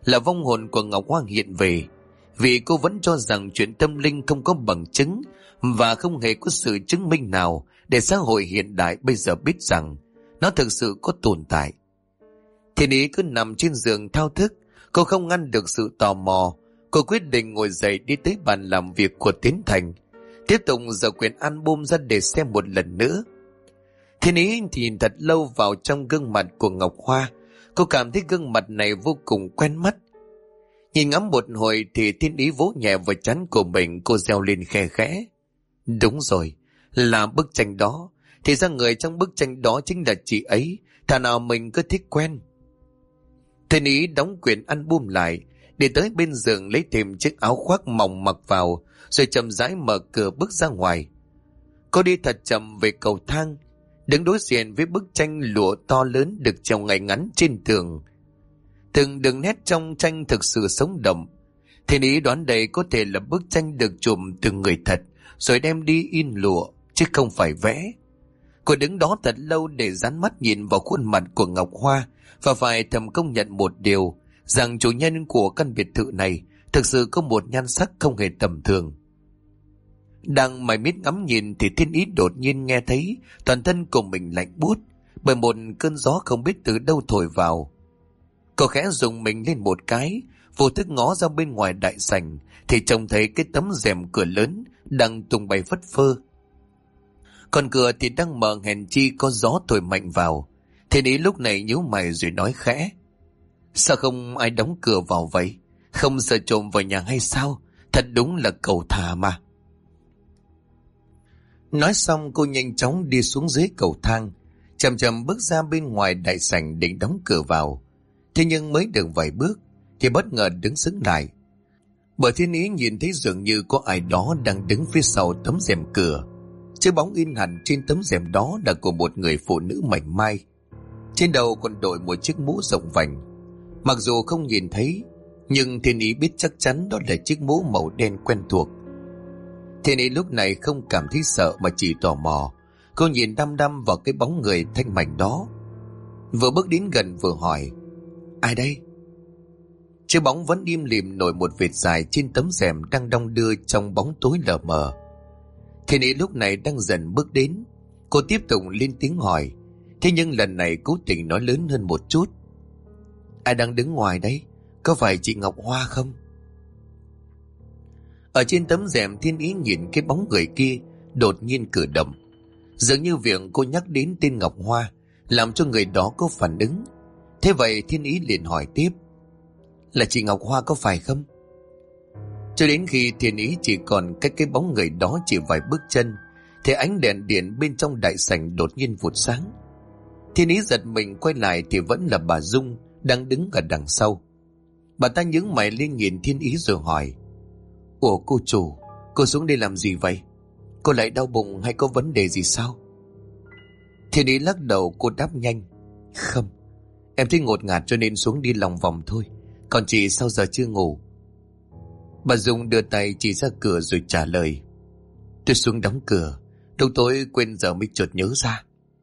A: là vong hồn của Ngọc Hoa hiện về, vì cô vẫn cho rằng chuyện tâm linh không có bằng chứng và không hề có sự chứng minh nào để xã hội hiện đại bây giờ biết rằng nó thực sự có tồn tại. Thiên Ý cứ nằm trên giường thao thức, cô không ngăn được sự tò mò. Cô quyết định ngồi dậy đi tới bàn làm việc của Tiến Thành, tiếp tục giở quyển album ra để xem một lần nữa. Thiên Ý nhìn thật lâu vào trong gương mặt của Ngọc Hoa. Cô cảm thấy gương mặt này vô cùng quen mắt. Nhìn ngắm một hồi thì Thiên Ý vỗ nhẹ vào trán của mình, cô reo lên khe khẽ. Đúng rồi, là bức tranh đó. Thì ra người trong bức tranh đó chính là chị ấy. Thà nào mình cứ thích quen. Thiên Ý đóng quyển album lại, đi tới bên giường lấy thêm chiếc áo khoác mỏng mặc vào, rồi chậm rãi mở cửa bước ra ngoài. Cô đi thật chậm về cầu thang, đứng đối diện với bức tranh lụa to lớn được treo ngay ngắn trên tường. Từng đường nét trong tranh thực sự sống động. Thiên Ý đoán đây có thể là bức tranh được chụp từ người thật rồi đem đi in lụa, chứ không phải vẽ. Cô đứng đó thật lâu để dán mắt nhìn vào khuôn mặt của Ngọc Hoa và phải thầm công nhận một điều, rằng chủ nhân của căn biệt thự này thực sự có một nhan sắc không hề tầm thường. Đang mải miết ngắm nhìn thì Thiên Ý đột nhiên nghe thấy toàn thân của mình lạnh buốt bởi một cơn gió không biết từ đâu thổi vào. Cô khẽ rùng mình lên một cái, vô thức ngó ra bên ngoài đại sảnh thì trông thấy cái tấm rèm cửa lớn đang tung bay phất phơ. Còn cửa thì đang mở, hèn chi có gió thổi mạnh vào. Thiên Ý lúc này nhíu mày rồi nói khẽ. Sao không ai đóng cửa vào vậy? Không sợ trộm vào nhà hay sao? Thật đúng là cầu thả mà. Nói xong cô nhanh chóng đi xuống dưới cầu thang, chậm chậm bước ra bên ngoài đại sảnh định đóng cửa vào. Thế nhưng mới được vài bước thì bất ngờ đứng sững lại, bởi Thiên Ý nhìn thấy dường như có ai đó đang đứng phía sau tấm rèm cửa. Chiếc bóng in hẳn trên tấm rèm đó là của một người phụ nữ mảnh mai, trên đầu còn đội một chiếc mũ rộng vành. Mặc dù không nhìn thấy, nhưng Thiên Ý biết chắc chắn đó là chiếc mũ màu đen quen thuộc. Thiên Ý lúc này không cảm thấy sợ mà chỉ tò mò. Cô nhìn đăm đăm vào cái bóng người thanh mảnh đó, vừa bước đến gần vừa hỏi. Ai đây? Chiếc bóng vẫn im lìm nổi một vệt dài trên tấm rèm đang đong đưa trong bóng tối lờ mờ. Thiên Ý lúc này đang dần bước đến. Cô tiếp tục lên tiếng hỏi, thế nhưng lần này cố tình nói lớn hơn một chút. Ai đang đứng ngoài đấy? Có phải chị Ngọc Hoa không? Ở trên tấm rèm Thiên Ý nhìn cái bóng người kia đột nhiên cử động. Dường như việc cô nhắc đến tên Ngọc Hoa làm cho người đó có phản ứng. Thế vậy Thiên Ý liền hỏi tiếp. Là chị Ngọc Hoa có phải không? Cho đến khi Thiên Ý chỉ còn cách cái bóng người đó chỉ vài bước chân thì ánh đèn điện bên trong đại sảnh đột nhiên vụt sáng. Thiên Ý giật mình quay lại thì vẫn là bà Dung đang đứng ở đằng sau. Bà ta nhướng mày lên nhìn Thiên Ý rồi hỏi. Ủa cô chủ, cô xuống đây làm gì vậy? Cô lại đau bụng hay có vấn đề gì sao? Thiên Ý lắc đầu, cô đáp nhanh. Không, em thấy ngột ngạt cho nên xuống đi lòng vòng thôi. Còn chị sao giờ chưa ngủ? Bà Dung đưa tay chỉ ra cửa rồi trả lời. Tôi xuống đóng cửa, đâu tối quên giờ mới chợt nhớ ra.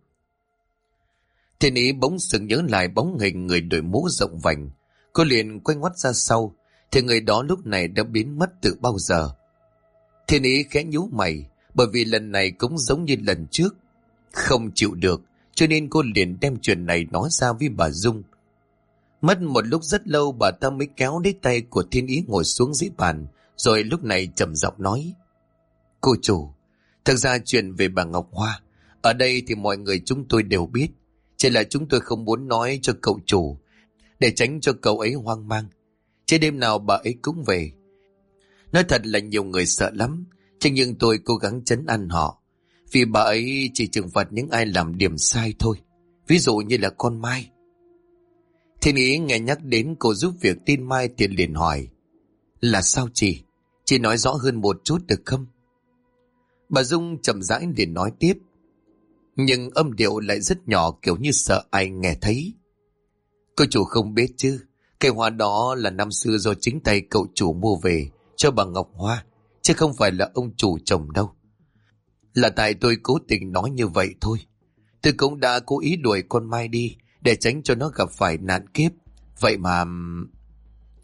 A: Thiên Ý bỗng sừng nhớ lại bóng hình người đội mũ rộng vành. Cô liền quay ngoắt ra sau thì người đó lúc này đã biến mất từ bao giờ. Thiên Ý khẽ nhíu mày, bởi vì lần này cũng giống như lần trước. Không chịu được, cho nên cô liền đem chuyện này nói ra với bà Dung. Mất một lúc rất lâu bà ta mới kéo lấy tay của Thiên Ý ngồi xuống dưới bàn, rồi lúc này trầm giọng nói. Cô chủ, thực ra chuyện về bà Ngọc Hoa, ở đây thì mọi người chúng tôi đều biết. Chỉ là chúng tôi không muốn nói cho cậu chủ, để tránh cho cậu ấy hoang mang. Chứ đêm nào bà ấy cũng về. Nói thật là nhiều người sợ lắm, nhưng tôi cố gắng trấn an họ. Vì bà ấy chỉ trừng phạt những ai làm điểm sai thôi. Ví dụ như là con Mai. Thiên Ý nghe nhắc đến cô giúp việc tin Mai thì liền hỏi. Là sao chị? Chị nói rõ hơn một chút được không? Bà Dung chậm rãi liền nói tiếp. Nhưng âm điệu lại rất nhỏ, kiểu như sợ ai nghe thấy. Cô chủ không biết chứ, cây hoa đó là năm xưa do chính tay cậu chủ mua về cho bà Ngọc Hoa, chứ không phải là ông chủ trồng đâu. Là tại tôi cố tình nói như vậy thôi. Tôi cũng đã cố ý đuổi con Mai đi để tránh cho nó gặp phải nạn kiếp. Vậy mà...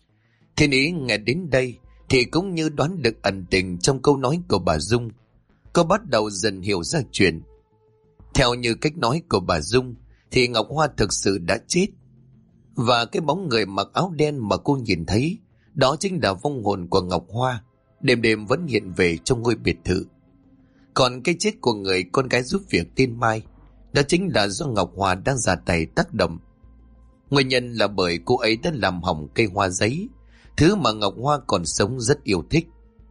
A: Thiên ý nghe đến đây thì cũng như đoán được ẩn tình trong câu nói của bà Dung. Cô bắt đầu dần hiểu ra chuyện. Theo như cách nói của bà Dung thì Ngọc Hoa thực sự đã chết. Và cái bóng người mặc áo đen mà cô nhìn thấy, đó chính là vong hồn của Ngọc Hoa, đêm đêm vẫn hiện về trong ngôi biệt thự. Còn cái chết của người con gái giúp việc tên Mai, đó chính là do Ngọc Hoa đang ra tay tác động. Nguyên nhân là bởi cô ấy đã làm hỏng cây hoa giấy, thứ mà Ngọc Hoa còn sống rất yêu thích.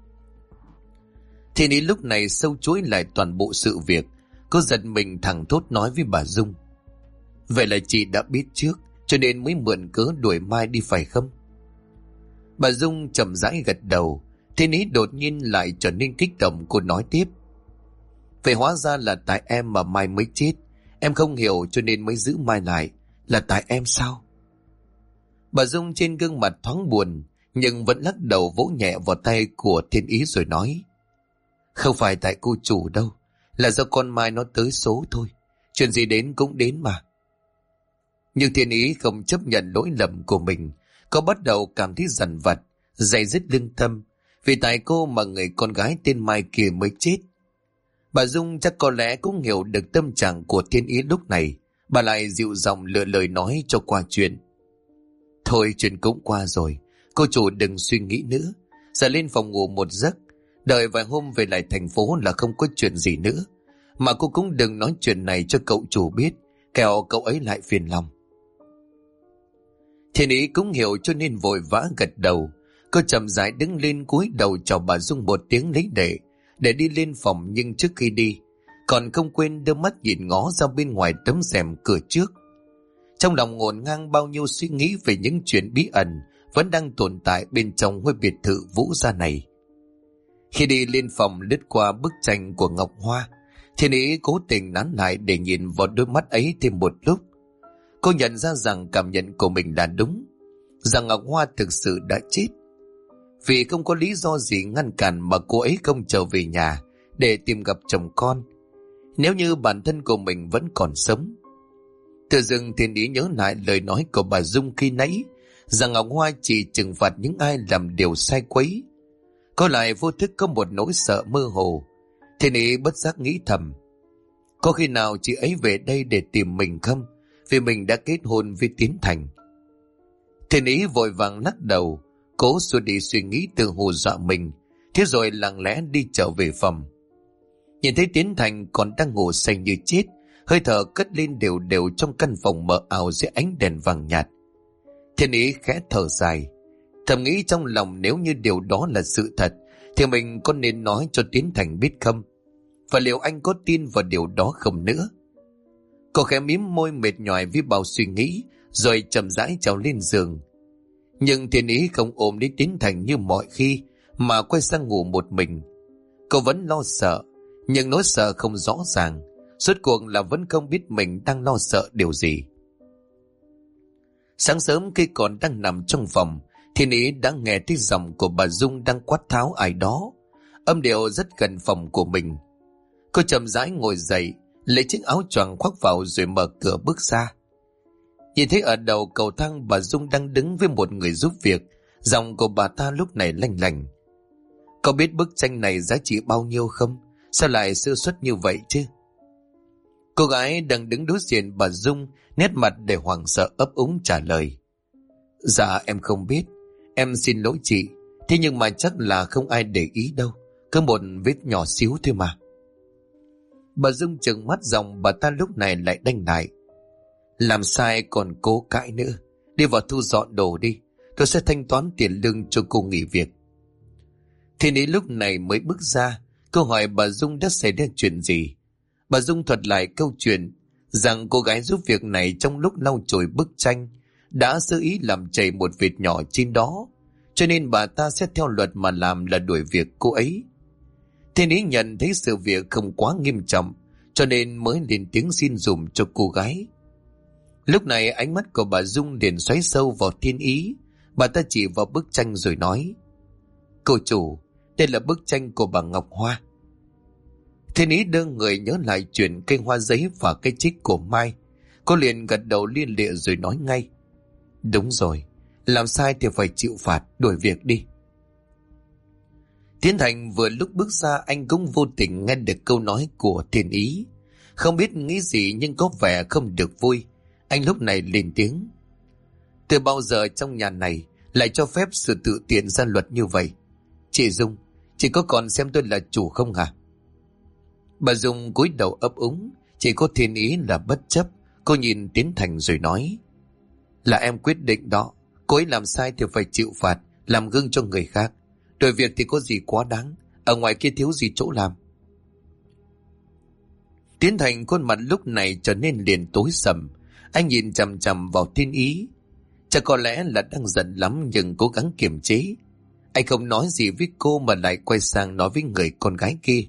A: Thiên ý lúc này sâu chuỗi lại toàn bộ sự việc. Cô giật mình thẳng thốt nói với bà Dung: vậy là chị đã biết trước cho nên mới mượn cớ đuổi Mai đi phải không? Bà Dung chậm rãi gật đầu. Thiên ý đột nhiên lại trở nên kích động. Cô nói tiếp: vậy hóa ra là tại em mà Mai mới chết. Em không hiểu cho nên mới giữ Mai lại. Là tại em sao? Bà Dung trên gương mặt thoáng buồn, nhưng vẫn lắc đầu vỗ nhẹ vào tay của Thiên ý rồi nói: không phải tại cô chủ đâu, là do con Mai nó tới số thôi. Chuyện gì đến cũng đến mà. Nhưng Thiên ý không chấp nhận lỗi lầm của mình. Cô bắt đầu cảm thấy dằn vặt, day dứt lương tâm. Vì tại cô mà người con gái tên Mai kia mới chết. Bà Dung chắc có lẽ cũng hiểu được tâm trạng của Thiên ý lúc này. Bà lại dịu giọng lựa lời nói cho qua chuyện. Thôi chuyện cũng qua rồi, cô chủ đừng suy nghĩ nữa. Giờ lên phòng ngủ một giấc, đợi vài hôm về lại thành phố là không có chuyện gì nữa. Mà cô cũng đừng nói chuyện này cho cậu chủ biết, kẻo cậu ấy lại phiền lòng. Thiên ý cũng hiểu cho nên vội vã gật đầu. Cô chậm rãi đứng lên cúi đầu chào bà Dung một tiếng lấy để đi lên phòng. Nhưng trước khi đi còn không quên đưa mắt nhìn ngó ra bên ngoài tấm rèm cửa trước. Trong lòng ngổn ngang bao nhiêu suy nghĩ về những chuyện bí ẩn vẫn đang tồn tại bên trong ngôi biệt thự Vũ gia này. Khi đi lên phòng lướt qua bức tranh của Ngọc Hoa, Thiên ý cố tình nán lại để nhìn vào đôi mắt ấy thêm một lúc. Cô nhận ra rằng cảm nhận của mình là đúng, rằng Ngọc Hoa thực sự đã chết. Vì không có lý do gì ngăn cản mà cô ấy không trở về nhà để tìm gặp chồng con, nếu như bản thân của mình vẫn còn sống. Tự dưng Thiên ý nhớ lại lời nói của bà Dung khi nãy, rằng Ngọc Hoa chỉ trừng phạt những ai làm điều sai quấy. Cô lại vô thức có một nỗi sợ mơ hồ. Thiên ý bất giác nghĩ thầm: có khi nào chị ấy về đây để tìm mình không? Vì mình đã kết hôn với Tiến Thành. Thiên ý vội vàng lắc đầu, cố xua đi suy nghĩ tự hù dọa mình. Thế rồi lặng lẽ đi trở về phòng. Nhìn thấy Tiến Thành còn đang ngủ say như chết, hơi thở cất lên đều đều trong căn phòng mờ ảo dưới ánh đèn vàng nhạt. Thiên ý khẽ thở dài, thầm nghĩ trong lòng nếu như điều đó là sự thật thì mình có nên nói cho Tiến Thành biết không? Và liệu anh có tin vào điều đó không nữa? Cô khẽ mím môi mệt nhoài với bao suy nghĩ, rồi chậm rãi trèo lên giường. Nhưng Thiên ý không ôm đến Tiến Thành như mọi khi, mà quay sang ngủ một mình. Cô vẫn lo sợ, nhưng nỗi sợ không rõ ràng. Suốt cuộc là vẫn không biết mình đang lo sợ điều gì. Sáng sớm khi còn đang nằm trong phòng, Thiên ý đã nghe thấy giọng của bà Dung đang quát tháo ai đó. Âm điệu rất gần phòng của mình. Cô chậm rãi ngồi dậy, lấy chiếc áo choàng khoác vào rồi mở cửa bước ra. Nhìn thấy ở đầu cầu thang bà Dung đang đứng với một người giúp việc, giọng của bà ta lúc này lanh lành: có biết bức tranh này giá trị bao nhiêu không? Sao lại sơ suất như vậy chứ? Cô gái đang đứng đối diện bà Dung, nét mặt để hoảng sợ ấp úng trả lời: dạ em không biết, em xin lỗi chị. Thế nhưng mà chắc là không ai để ý đâu, cứ một vết nhỏ xíu thôi mà. Bà Dung trừng mắt giọng bà ta lúc này lại đanh lại: làm sai còn cố cãi nữa. Đi vào thu dọn đồ đi, tôi sẽ thanh toán tiền lương cho cô nghỉ việc. Thiên ý lúc này mới bước ra. Câu hỏi bà Dung đã xảy ra chuyện gì. Bà Dung thuật lại câu chuyện rằng cô gái giúp việc này trong lúc lau chùi bức tranh đã sơ ý làm chảy một vệt nhỏ trên đó, cho nên bà ta sẽ theo luật mà làm là đuổi việc cô ấy. Thiên ý nhận thấy sự việc không quá nghiêm trọng, cho nên mới lên tiếng xin dùm cho cô gái. Lúc này ánh mắt của bà Dung liền xoáy sâu vào Thiên ý. Bà ta chỉ vào bức tranh rồi nói: cô chủ, đây là bức tranh của bà Ngọc Hoa. Thiên ý đưa người nhớ lại chuyện cây hoa giấy và cái trích của Mai. Cô liền gật đầu lia lịa rồi nói ngay: đúng rồi, Làm sai thì phải chịu phạt, đuổi việc đi. Tiến Thành vừa lúc bước ra, anh cũng vô tình nghe được câu nói của Thiên Ý. Không biết nghĩ gì nhưng có vẻ không được vui. Anh lúc này lên tiếng: từ bao giờ trong nhà này lại cho phép sự tự tiện ra luật như vậy? Chị Dung, chị có còn xem tôi là chủ không hả? Bà Dung cúi đầu ấp úng. Chỉ có Thiên Ý là bất chấp. Cô nhìn Tiến Thành rồi nói: là em quyết định đó. Cô ấy làm sai thì phải chịu phạt, làm gương cho người khác. Đuổi việc thì có gì quá đáng, ở ngoài kia thiếu gì chỗ làm. Tiến Thành khuôn mặt lúc này trở nên liền tối sầm. Anh nhìn chằm chằm vào Thiên Ý. Chắc có lẽ là đang giận lắm nhưng cố gắng kiềm chế. Anh không nói gì với cô mà lại quay sang nói với người con gái kia: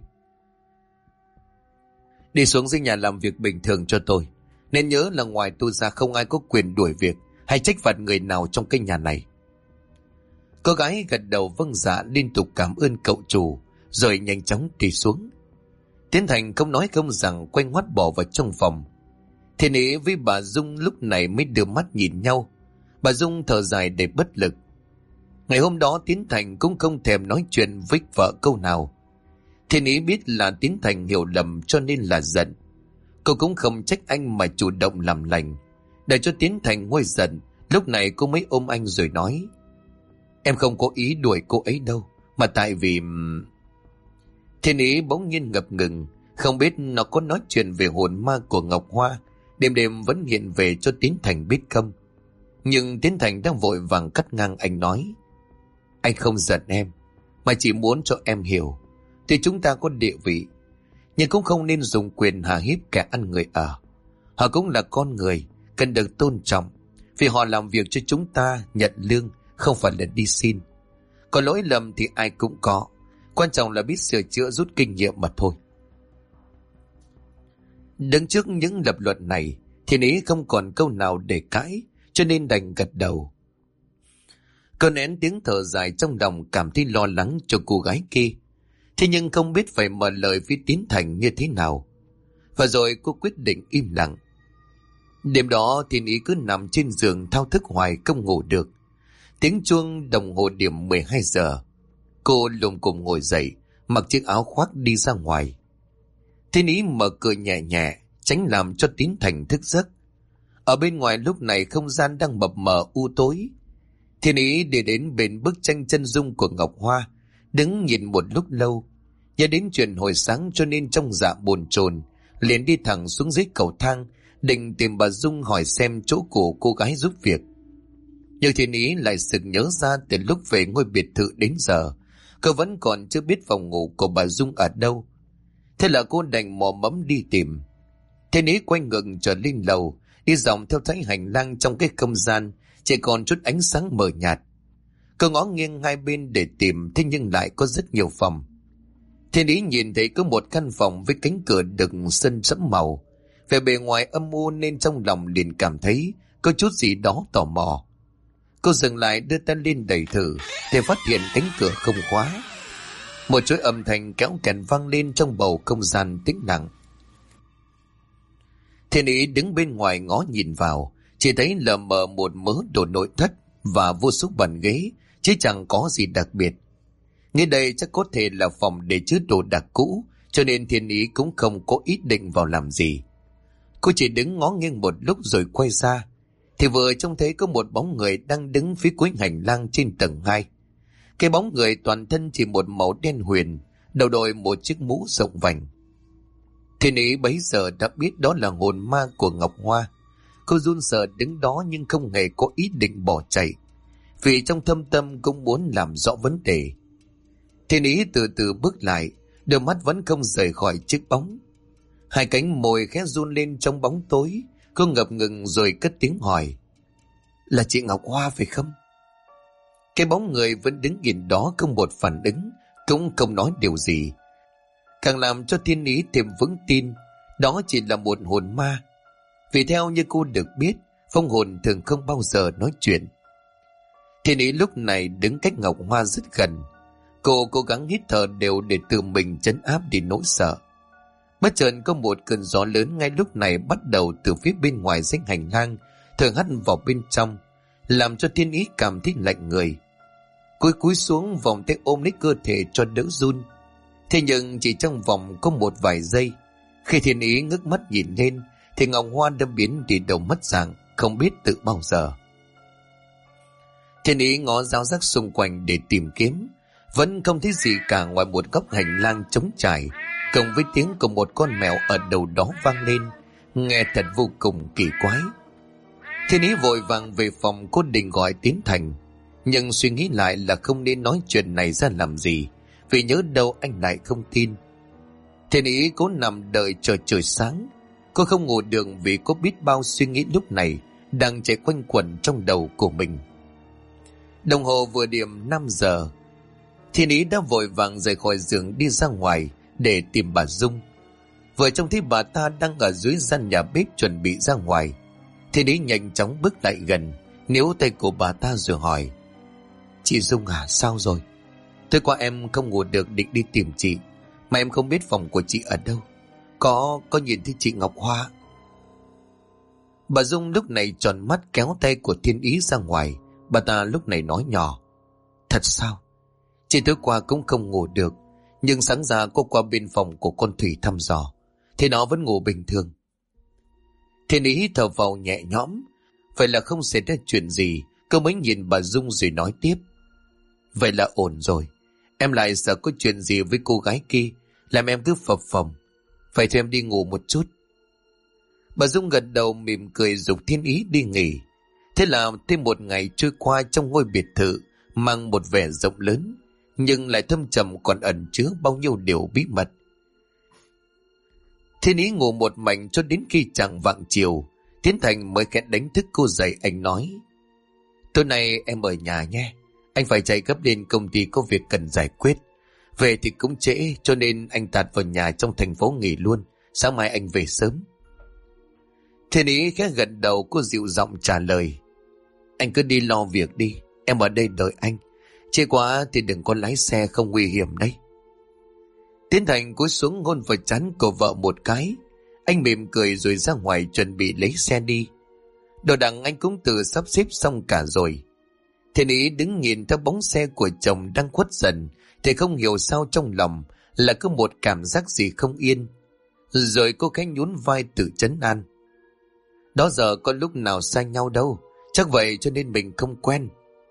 A: đi xuống dưới nhà làm việc bình thường cho tôi. Nên nhớ là ngoài tôi ra không ai có quyền đuổi việc hay trách phạt người nào trong cái nhà này. Cô gái gật đầu vâng dạ, liên tục cảm ơn cậu chủ rồi nhanh chóng đi xuống. Tiến Thành không nói không rằng quay ngoắt bỏ vào trong phòng. Thiên Ý với bà Dung lúc này mới đưa mắt nhìn nhau. Bà Dung thở dài để bất lực. Ngày hôm đó Tiến Thành cũng không thèm nói chuyện với vợ câu nào. Thiên Ý biết là Tiến Thành hiểu lầm cho nên là giận. Cô cũng không trách anh mà chủ động làm lành. Để cho Tiến Thành nguôi giận, lúc này cô mới ôm anh rồi nói: em không có ý đuổi cô ấy đâu, mà tại vì... Thiên Ý bỗng nhiên ngập ngừng, không biết nó có nói chuyện về hồn ma của Ngọc Hoa đêm đêm vẫn hiện về cho Tiến Thành biết không. Nhưng Tiến Thành đang vội vàng cắt ngang anh nói: anh không giận em, mà chỉ muốn cho em hiểu. Thì chúng ta có địa vị, nhưng cũng không nên dùng quyền hà hiếp kẻ ăn người ở. Họ cũng là con người, cần được tôn trọng, vì họ làm việc cho chúng ta nhận lương, không phải là đi xin. Có lỗi lầm thì ai cũng có, quan trọng là biết sửa chữa, rút kinh nghiệm mà thôi. Đứng trước những lập luận này, Thiên Ý không còn câu nào để cãi, cho nên đành gật đầu. Cô nén tiếng thở dài trong lòng, cảm thấy lo lắng cho cô gái kia. Thế nhưng không biết phải mở lời với Tiến Thành như thế nào. Và rồi cô quyết định im lặng. Đêm đó Thiên Ý cứ nằm trên giường thao thức hoài không ngủ được. Tiếng chuông đồng hồ điểm 12 giờ. Cô lùng cùng ngồi dậy, mặc chiếc áo khoác đi ra ngoài. Thiên Ý mở cửa nhẹ nhẹ, tránh làm cho Tiến Thành thức giấc. Ở bên ngoài lúc này không gian đang mập mờ u tối. Thiên Ý đi đến bên bức tranh chân dung của Ngọc Hoa, đứng nhìn một lúc lâu. Nhớ đến chuyện hồi sáng cho nên trong dạ bồn chồn, liền đi thẳng xuống dưới cầu thang, định tìm bà Dung hỏi xem chỗ của cô gái giúp việc. Nhưng Thiên Ý lại sực nhớ ra từ lúc về ngôi biệt thự đến giờ, cô vẫn còn chưa biết phòng ngủ của bà Dung ở đâu. Thế là cô đành mò mẫm đi tìm. Thiên Ý quay ngược trở lên lầu, đi dòng theo dãy hành lang trong cái không gian chỉ còn chút ánh sáng mờ nhạt. Cô ngó nghiêng hai bên để tìm, thế nhưng lại có rất nhiều phòng. Thiên Ý nhìn thấy có một căn phòng với cánh cửa được sơn sẫm màu. Về bề ngoài âm u nên trong lòng liền cảm thấy có chút gì đó tò mò. Cô dừng lại đưa tay lên đẩy thử thì phát hiện cánh cửa không khóa. Một chuỗi âm thanh kéo kẹt vang lên trong bầu không gian tĩnh lặng. Thiên Ý đứng bên ngoài ngó nhìn vào, chỉ thấy lờ mờ một mớ đồ nội thất và vô số bàn ghế, chứ chẳng có gì đặc biệt. Ngay đây chắc có thể là phòng để chứa đồ đạc cũ, cho nên Thiên Ý cũng không có ý định vào làm gì. Cô chỉ đứng ngó nghiêng một lúc rồi quay ra, thì vừa trông thấy có một bóng người đang đứng phía cuối hành lang trên tầng 2. Cái bóng người toàn thân chỉ một màu đen huyền, đầu đội một chiếc mũ rộng vành. Thiên Ý bấy giờ đã biết đó là hồn ma của Ngọc Hoa. Cô run sợ đứng đó nhưng không hề có ý định bỏ chạy, vì trong thâm tâm cũng muốn làm rõ vấn đề. Thiên Ý từ từ bước lại, đôi mắt vẫn không rời khỏi chiếc bóng. Hai cánh môi khẽ run lên trong bóng tối. Cô ngập ngừng rồi cất tiếng hỏi: là chị Ngọc Hoa phải không? Cái bóng người vẫn đứng nhìn đó không một phản ứng, cũng không nói điều gì, càng làm cho Thiên Ý thêm vững tin đó chỉ là một hồn ma. Vì theo như cô được biết, phong hồn thường không bao giờ nói chuyện. Thiên Ý lúc này đứng cách Ngọc Hoa rất gần. Cô cố gắng hít thở đều để tự mình trấn áp đi nỗi sợ. Bất chợt có một cơn gió lớn ngay lúc này bắt đầu từ phía bên ngoài dãy hành lang thổi hắt vào bên trong, làm cho Thiên Ý cảm thấy lạnh người. Cúi cúi xuống vòng tay ôm lấy cơ thể cho đỡ run. Thế nhưng chỉ trong vòng có một vài giây, khi Thiên Ý ngước mắt nhìn lên thì Ngọc Hoa đã biến đi đâu mất dạng, không biết từ bao giờ. Thiên Ý ngó ráo rác xung quanh để tìm kiếm, vẫn không thấy gì cả ngoài một góc hành lang trống trải, cộng với tiếng của một con mèo ở đầu đó vang lên, nghe thật vô cùng kỳ quái. Thiên Ý vội vàng về phòng cô định gọi Tiến Thành, nhưng suy nghĩ lại là không nên nói chuyện này ra làm gì, vì nhớ đâu anh lại không tin. Thiên Ý cố nằm đợi chờ trời sáng. Cô không ngủ được vì có biết bao suy nghĩ lúc này đang chạy quanh quẩn trong đầu của mình. Đồng hồ vừa điểm 5 giờ. Thiên Ý đã vội vàng rời khỏi giường đi ra ngoài để tìm bà Dung. Vừa trông thấy bà ta đang ở dưới gian nhà bếp chuẩn bị ra ngoài, Thiên Ý nhanh chóng bước lại gần, níu tay của bà ta rồi hỏi: "Chị Dung à, sao rồi? Tối qua em không ngủ được định đi tìm chị, mà em không biết phòng của chị ở đâu. Có nhìn thấy chị Ngọc Hoa?" Bà Dung lúc này tròn mắt kéo tay của Thiên Ý ra ngoài. Bà ta lúc này nói nhỏ: "Thật sao? Chị tối qua cũng không ngủ được, nhưng sáng ra cô qua bên phòng của con Thủy thăm dò, thì nó vẫn ngủ bình thường." Thiên Ý thở vào nhẹ nhõm, vậy là không xảy ra chuyện gì. Cô mới nhìn bà Dung rồi nói tiếp: "Vậy là ổn rồi. Em lại sợ có chuyện gì với cô gái kia, làm em cứ phập phồng. Vậy thì em đi ngủ một chút." Bà Dung gật đầu mỉm cười giục Thiên Ý đi nghỉ. Thế là thêm một ngày trôi qua trong ngôi biệt thự mang một vẻ rộng lớn, nhưng lại thâm trầm còn ẩn chứa bao nhiêu điều bí mật. Thiên Ý ngủ một mảnh cho đến khi chạng vạng chiều, Tiến Thành mới khẽ đánh thức cô dậy. Anh nói: "Tối nay em ở nhà nhé. Anh phải chạy gấp lên công ty có việc cần giải quyết. Về thì cũng trễ, cho nên anh tạt vào nhà trong thành phố nghỉ luôn. Sáng mai anh về sớm." Thiên Ý khẽ gật đầu, cô dịu giọng trả lời: "Anh cứ đi lo việc đi, em ở đây đợi anh. Chê quá thì đừng có lái xe, không nguy hiểm đấy." Tiến Thành cúi xuống hôn vào trán của vợ một cái. Anh mỉm cười rồi ra ngoài chuẩn bị lấy xe đi. Đồ đạc anh cũng tự sắp xếp xong cả rồi. Thiên Ý đứng nhìn theo bóng xe của chồng đang khuất dần thì không hiểu sao trong lòng là có một cảm giác gì không yên. Rồi cô khẽ nhún vai tự trấn an: "Đó giờ có lúc nào xa nhau đâu, chắc vậy cho nên mình không quen."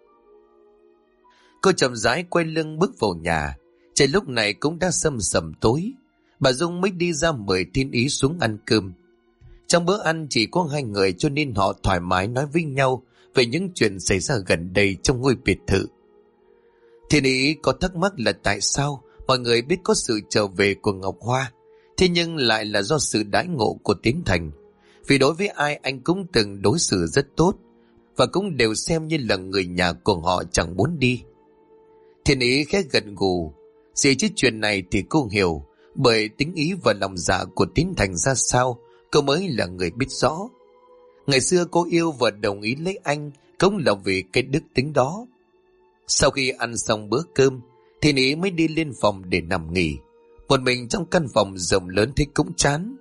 A: Cô chậm rãi quay lưng bước vào nhà. Trời lúc này cũng đã sầm sầm tối. Bà Dung mới đi ra mời Thiên Ý xuống ăn cơm. Trong bữa ăn chỉ có hai người cho nên họ thoải mái nói với nhau về những chuyện xảy ra gần đây trong ngôi biệt thự. Thiên Ý có thắc mắc là tại sao mọi người biết có sự trở về của Ngọc Hoa, thế nhưng lại là do sự đãi ngộ của Tiến Thành. Vì đối với ai anh cũng từng đối xử rất tốt, và cũng đều xem như là người nhà của họ chẳng muốn đi. Thiên Ý khẽ gật gù. Gì chứ chuyện này thì cô hiểu, bởi tính ý và lòng dạ của Tiến Thành ra sao, cô mới là người biết rõ. Ngày xưa cô yêu và đồng ý lấy anh cũng là vì cái đức tính đó. Sau khi ăn xong bữa cơm, Thiên Ý mới đi lên phòng để nằm nghỉ. Một mình trong căn phòng rộng lớn thì cũng chán.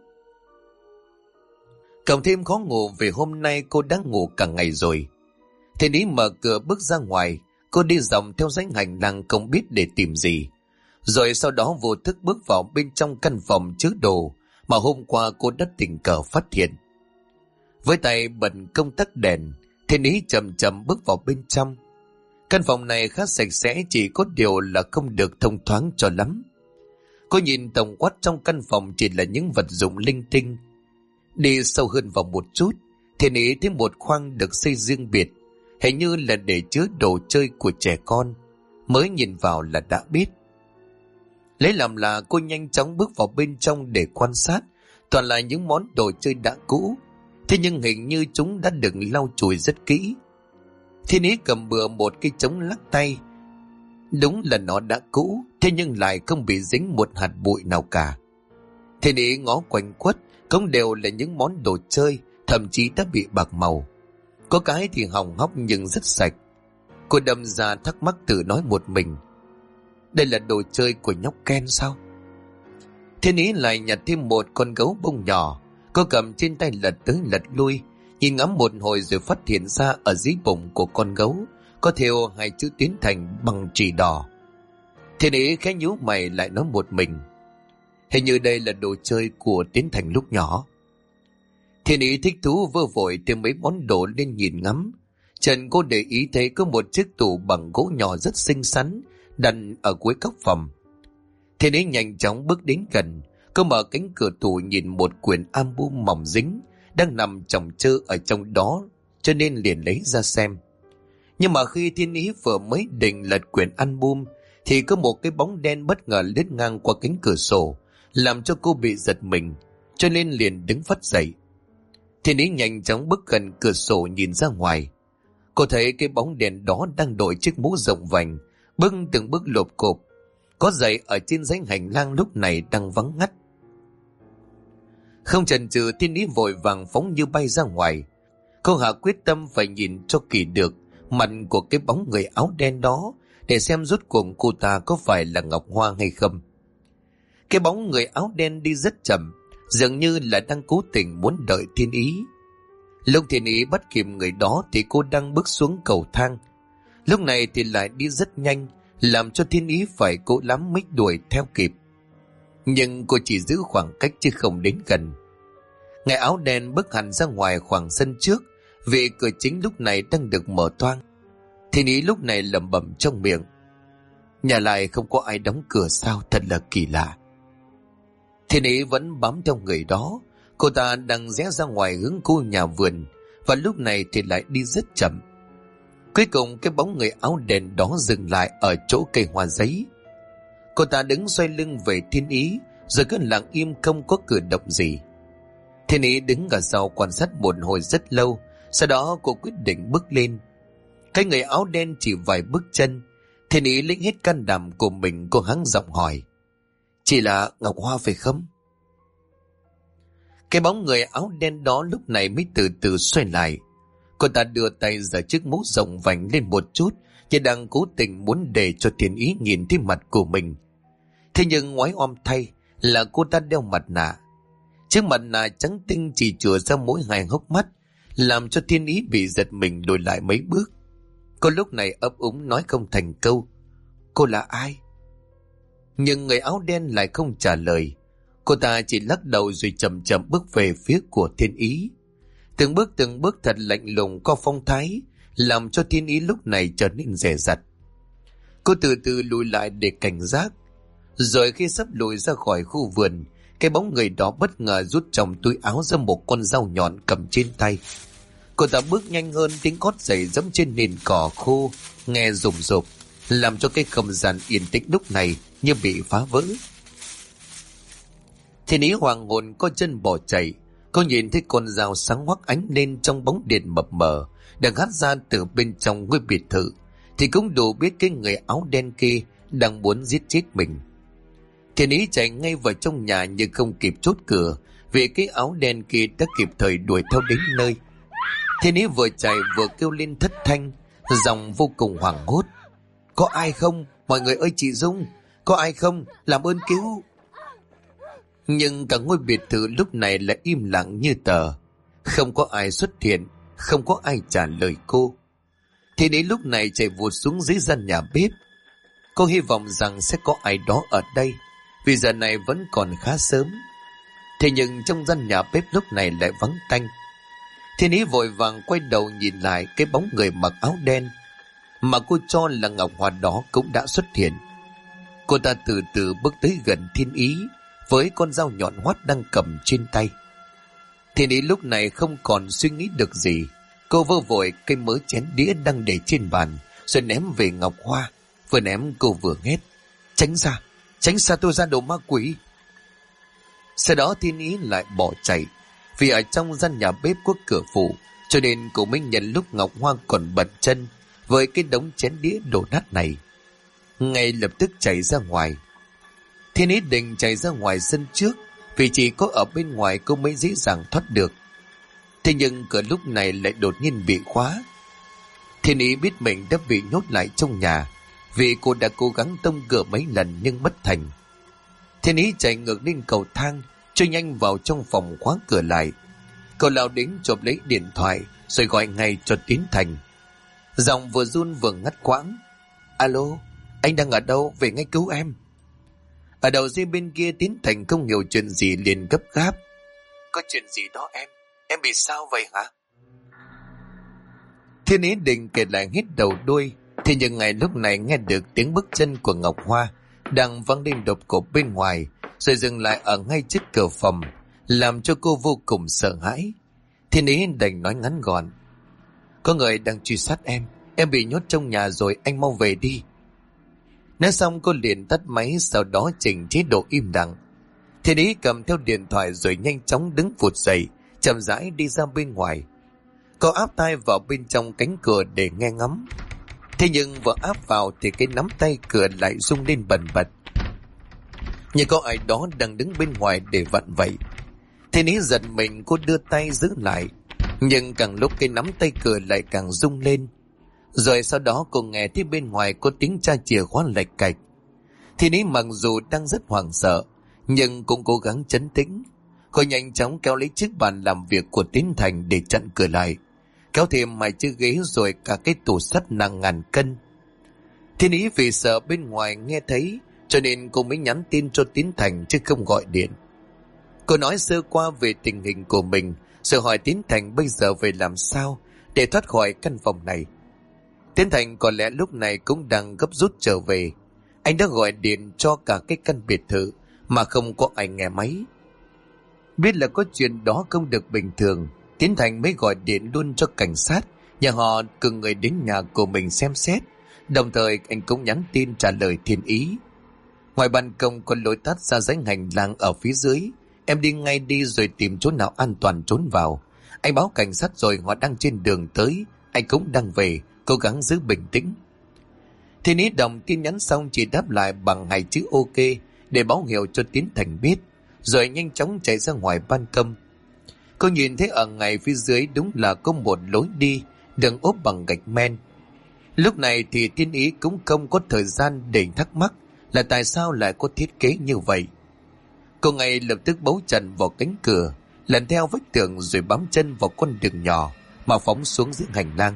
A: Cộng thêm khó ngủ vì hôm nay cô đã ngủ cả ngày rồi. Thiên Ý mở cửa bước ra ngoài. Cô đi dòng theo dãy hành lang không biết để tìm gì. Rồi sau đó vô thức bước vào bên trong căn phòng chứa đồ mà hôm qua cô đã tình cờ phát hiện. Với tay bật công tắc đèn, Thiên Ý chậm chậm bước vào bên trong. Căn phòng này khá sạch sẽ, chỉ có điều là không được thông thoáng cho lắm. Cô nhìn tổng quát trong căn phòng chỉ là những vật dụng linh tinh. Đi sâu hơn vào một chút, Thiên Ý thấy một khoang được xây riêng biệt, hình như là để chứa đồ chơi của trẻ con. Mới nhìn vào là đã biết. Lấy làm là cô nhanh chóng bước vào bên trong để quan sát. Toàn là những món đồ chơi đã cũ, thế nhưng hình như chúng đã được lau chùi rất kỹ. Thiên Ý cầm bừa một cái trống lắc tay. Đúng là nó đã cũ, thế nhưng lại không bị dính một hạt bụi nào cả. Thiên Ý ngó quanh quất, cũng đều là những món đồ chơi, thậm chí đã bị bạc màu. Có cái thì hỏng hóc nhưng rất sạch. Cô đâm ra thắc mắc tự nói một mình: đây là đồ chơi của nhóc Ken sao? Thiên Ý lại nhặt thêm một con gấu bông nhỏ. Cô cầm trên tay lật tới lật lui, nhìn ngắm một hồi rồi phát hiện ra ở dưới bụng của con gấu có thêu hai chữ Tiến Thành bằng chỉ đỏ. Thiên ý khẽ nhíu mày lại nói một mình, hình như đây là đồ chơi của Tiến Thành lúc nhỏ. Thiên ý thích thú vơ vội tìm mấy món đồ lên nhìn ngắm. Trần cô để ý thấy có một chiếc tủ bằng gỗ nhỏ rất xinh xắn đặt ở cuối góc phòng. Thiên ý nhanh chóng bước đến gần, cô mở cánh cửa tủ nhìn một quyển album mỏng dính đang nằm chồng chơ ở trong đó, cho nên liền lấy ra xem. Nhưng mà khi Thiên ý vừa mới định lật quyển album thì có một cái bóng đen bất ngờ lướt ngang qua cánh cửa sổ, làm cho cô bị giật mình, cho nên liền đứng phắt dậy. Thiên ý nhanh chóng bước gần cửa sổ nhìn ra ngoài. Cô thấy cái bóng đèn đó đang đội chiếc mũ rộng vành, bước từng bước lộp cộp. Có giày ở trên dãy hành lang lúc này đang vắng ngắt. Không chần chừ, Thiên ý vội vàng phóng như bay ra ngoài. Cô hạ quyết tâm phải nhìn cho kỹ được mặt của cái bóng người áo đen đó để xem rốt cuộc cô ta có phải là Ngọc Hoa hay không. Cái bóng người áo đen đi rất chậm, dường như là đang cố tình muốn đợi Thiên ý. Lúc Thiên ý bắt kịp người đó thì cô đang bước xuống cầu thang. Lúc này thì lại đi rất nhanh, làm cho Thiên ý phải cố lắm mới đuổi theo kịp. Nhưng cô chỉ giữ khoảng cách chứ không đến gần. Người áo đen bước hẳn ra ngoài khoảng sân trước, vì cửa chính lúc này đang được mở toang. Thiên ý lúc này lẩm bẩm trong miệng, nhà lại không có ai đóng cửa sao, thật là kỳ lạ. Thiên ý vẫn bám theo người đó. Cô ta đang rẽ ra ngoài hướng khu nhà vườn, và lúc này thì lại đi rất chậm. Cuối cùng cái bóng người áo đen đó dừng lại ở chỗ cây hoa giấy. Cô ta đứng xoay lưng về Thiên ý, rồi cứ lặng im không có cử động gì. Thiên ý đứng ở sau quan sát một hồi rất lâu, sau đó cô quyết định bước lên. Cái người áo đen chỉ vài bước chân. Thiên ý lấy hết can đảm của mình, cô hắng giọng hỏi, chỉ là Ngọc Hoa phải không? Cái bóng người áo đen đó lúc này mới từ từ xoay lại. Cô ta đưa tay giở chiếc mũ rộng vành lên một chút, như đang cố tình muốn để cho Thiên ý nhìn thấy mặt của mình. Thế nhưng ngoái oăm thay là cô ta đeo mặt nạ. Chiếc mặt nạ trắng tinh chỉ chừa ra mỗi hai hốc mắt, làm cho Thiên ý bị giật mình lùi lại mấy bước. Cô lúc này ấp úng nói không thành câu, cô là ai? Nhưng người áo đen lại không trả lời. Cô ta chỉ lắc đầu rồi chậm chậm bước về phía của Thiên ý. Từng bước thật lạnh lùng có phong thái, làm cho Thiên ý lúc này trở nên dè dặt. Cô từ từ lùi lại để cảnh giác. Rồi khi sắp lùi ra khỏi khu vườn, cái bóng người đó bất ngờ rút trong túi áo ra một con dao nhọn cầm trên tay. Cô ta bước nhanh hơn, tiếng gót giày giẫm trên nền cỏ khô nghe rùng rộp, làm cho cái không gian yên tĩnh lúc này như bị phá vỡ. Thiên ý hoàng hồn có chân bỏ chạy. Cô nhìn thấy con dao sáng hoắc ánh lên trong bóng điện mập mờ đang hắt ra từ bên trong ngôi biệt thự, thì cũng đủ biết cái người áo đen kia đang muốn giết chết mình. Thiên ý chạy ngay vào trong nhà nhưng không kịp chốt cửa, vì cái áo đen kia đã kịp thời đuổi theo đến nơi. Thiên ý vừa chạy vừa kêu lên thất thanh, giọng vô cùng hoảng hốt, có ai không? Mọi người ơi, chị Dung, có ai không? Làm ơn cứu. Nhưng cả ngôi biệt thự lúc này lại im lặng như tờ. Không có ai xuất hiện, không có ai trả lời cô. Thiên ý lúc này chạy vụt xuống dưới gian nhà bếp. Cô hy vọng rằng sẽ có ai đó ở đây, vì giờ này vẫn còn khá sớm. Thế nhưng trong gian nhà bếp lúc này lại vắng tanh. Thiên ý vội vàng quay đầu nhìn lại cái bóng người mặc áo đen mà cô cho là Ngọc Hoa đó cũng đã xuất hiện. Cô ta từ từ bước tới gần Thiên ý với con dao nhọn hoắt đang cầm trên tay. Thiên ý lúc này không còn suy nghĩ được gì. Cô vơ vội cái mớ chén đĩa đang để trên bàn rồi ném về Ngọc Hoa. Vừa ném cô vừa hét, tránh xa tôi ra, đồ ma quỷ. Sau đó Thiên ý lại bỏ chạy. Vì ở trong gian nhà bếp có cửa phụ, cho nên cô mới nhận lúc Ngọc Hoa còn bận chân với cái đống chén đĩa đổ nát này. Ngay lập tức chạy ra ngoài. Thiên ý định chạy ra ngoài sân trước, vì chỉ có ở bên ngoài cô mới dễ dàng thoát được. Thế nhưng cửa lúc này lại đột nhiên bị khóa. Thiên ý biết mình đã bị nhốt lại trong nhà, vì cô đã cố gắng tông cửa mấy lần nhưng bất thành. Thiên ý chạy ngược lên cầu thang, trôi nhanh vào trong phòng khóa cửa lại. Cô lao đến chộp lấy điện thoại rồi gọi ngay cho Tiến Thành. Giọng vừa run vừa ngắt quãng. Alo, anh đang ở đâu, về ngay cứu em. Ở đầu dây bên kia Tiến Thành không hiểu chuyện gì liền gấp gáp. Có chuyện gì đó em bị sao vậy hả? Thiên Ý định kể lại hết đầu đuôi, thì nhưng ngày lúc này nghe được tiếng bước chân của Ngọc Hoa đang vang lên đột ngột bên ngoài, rồi dừng lại ở ngay trước cửa phòng, làm cho cô vô cùng sợ hãi. Thiên Ý đành nói ngắn gọn. Có người đang truy sát em bị nhốt trong nhà rồi, anh mau về đi. Nói xong cô liền tắt máy, sau đó chỉnh chế độ im lặng. Thiên Ý cầm theo điện thoại rồi nhanh chóng đứng vụt dậy, chậm rãi đi ra bên ngoài. Cô áp tai vào bên trong cánh cửa để nghe ngắm. Thế nhưng vừa áp vào thì cái nắm tay cửa lại rung lên bần bật, như có ai đó đang đứng bên ngoài để vặn vậy. Thiên Ý giật mình, cô đưa tay giữ lại, nhưng càng lúc cái nắm tay cửa lại càng rung lên. Rồi sau đó cô nghe thấy bên ngoài có tiếng tra chìa khóa lạch cạch. Thiên Ý mặc dù đang rất hoảng sợ, nhưng cũng cố gắng trấn tĩnh. Cô nhanh chóng kéo lấy chiếc bàn làm việc của Tiến Thành để chặn cửa lại, kéo thêm mấy chiếc ghế rồi cả cái tủ sắt nặng ngàn cân. Thiên Ý vì sợ bên ngoài nghe thấy, cho nên cô mới nhắn tin cho Tiến Thành chứ không gọi điện. Cô nói sơ qua về tình hình của mình, rồi hỏi Tiến Thành bây giờ về làm sao để thoát khỏi căn phòng này. Tiến Thành có lẽ lúc này cũng đang gấp rút trở về. Anh đã gọi điện cho cả cái căn biệt thự mà không có ai nghe máy. Biết là có chuyện đó không được bình thường, Tiến Thành mới gọi điện luôn cho cảnh sát, nhờ họ cử người đến nhà của mình xem xét. Đồng thời anh cũng nhắn tin trả lời Thiên Ý. Ngoài ban công có lối tắt ra dãy hành lang ở phía dưới, em đi ngay đi rồi tìm chỗ nào an toàn trốn vào. Anh báo cảnh sát rồi, họ đang trên đường tới, anh cũng đang về, cố gắng giữ bình tĩnh. Thiên Ý đọc tin nhắn xong chỉ đáp lại bằng 2 chữ OK để báo hiệu cho Tiến Thành biết, rồi nhanh chóng chạy ra ngoài ban công. Cô nhìn thấy ở ngay phía dưới đúng là có một lối đi đường ốp bằng gạch men. Lúc này thì Thiên Ý cũng không có thời gian để thắc mắc là tại sao lại có thiết kế như vậy. Cô ngay lập tức bấu chân vào cánh cửa, lần theo vách tường rồi bám chân vào con đường nhỏ mà phóng xuống dưới hành lang.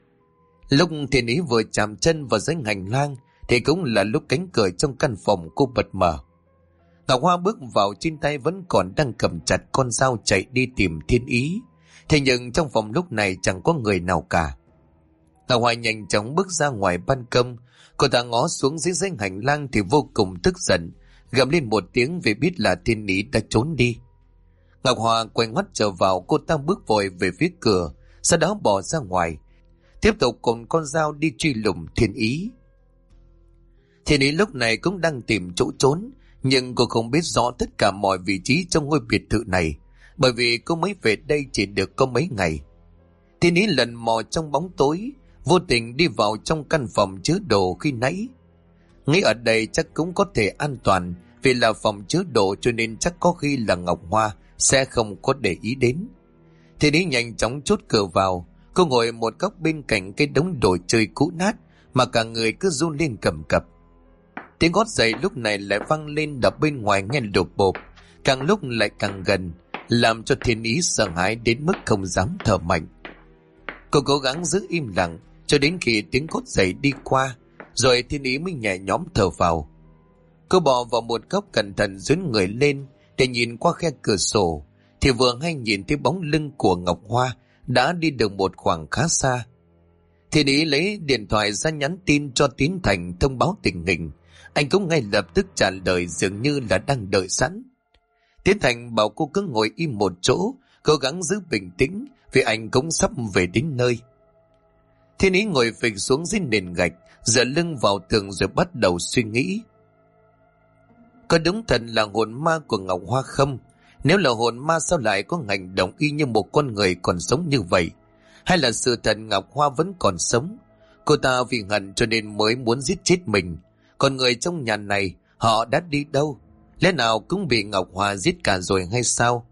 A: Lúc Thiên Ý vừa chạm chân vào dưới hành lang thì cũng là lúc cánh cửa trong căn phòng cô bật mở. Ngọc Hoa bước vào, trên tay vẫn còn đang cầm chặt con dao chạy đi tìm Thiên Ý. Thế nhưng trong phòng lúc này chẳng có người nào cả. Ngọc Hoa nhanh chóng bước ra ngoài ban công. Cô ta ngó xuống dưới dãy hành lang thì vô cùng tức giận, gầm lên một tiếng vì biết là Thiên Ý đã trốn đi. Ngọc Hoa quay ngoắt trở vào, cô ta bước vội về phía cửa, sau đó bỏ ra ngoài, tiếp tục cùng con dao đi truy lùng Thiên Ý. Thiên Ý lúc này cũng đang tìm chỗ trốn, nhưng cô không biết rõ tất cả mọi vị trí trong ngôi biệt thự này, bởi vì cô mới về đây chỉ được có mấy ngày. Thiên Ý lần mò trong bóng tối, vô tình đi vào trong căn phòng chứa đồ khi nãy. Nghĩ ở đây chắc cũng có thể an toàn, vì là phòng chứa đồ cho nên chắc có khi là Ngọc Hoa sẽ không có để ý đến. Thiên Ý nhanh chóng chốt cửa vào. Cô ngồi một góc bên cạnh cái đống đồ chơi cũ nát mà cả người cứ run lên cầm cập. Tiếng gót giày lúc này lại vang lên đập bên ngoài nghe lộp bộp, càng lúc lại càng gần, làm cho Thiên Ý sợ hãi đến mức không dám thở mạnh. Cô cố gắng giữ im lặng cho đến khi tiếng gót giày đi qua, rồi Thiên Ý mới nhẹ nhõm thở vào. Cô bò vào một góc cẩn thận dướn người lên để nhìn qua khe cửa sổ, thì vừa hay nhìn thấy bóng lưng của Ngọc Hoa đã đi được một khoảng khá xa. Thiên Ý lấy điện thoại ra nhắn tin cho Tiến Thành thông báo tình hình. Anh cũng ngay lập tức trả lời dường như là đang đợi sẵn. Tiến Thành bảo cô cứ ngồi im một chỗ, cố gắng giữ bình tĩnh vì anh cũng sắp về đến nơi. Thiên Ý ngồi phịch xuống dưới nền gạch, dựa lưng vào tường rồi bắt đầu suy nghĩ. Có đúng thật là hồn ma của Ngọc Hoa không? Nếu là hồn ma sao lại có hành động y như một con người còn sống như vậy? Hay là sự thật Ngọc Hoa vẫn còn sống? Cô ta vì hận cho nên mới muốn giết chết mình. Còn người trong nhà này họ đã đi đâu? Lẽ nào cũng bị Ngọc Hoa giết cả rồi hay sao?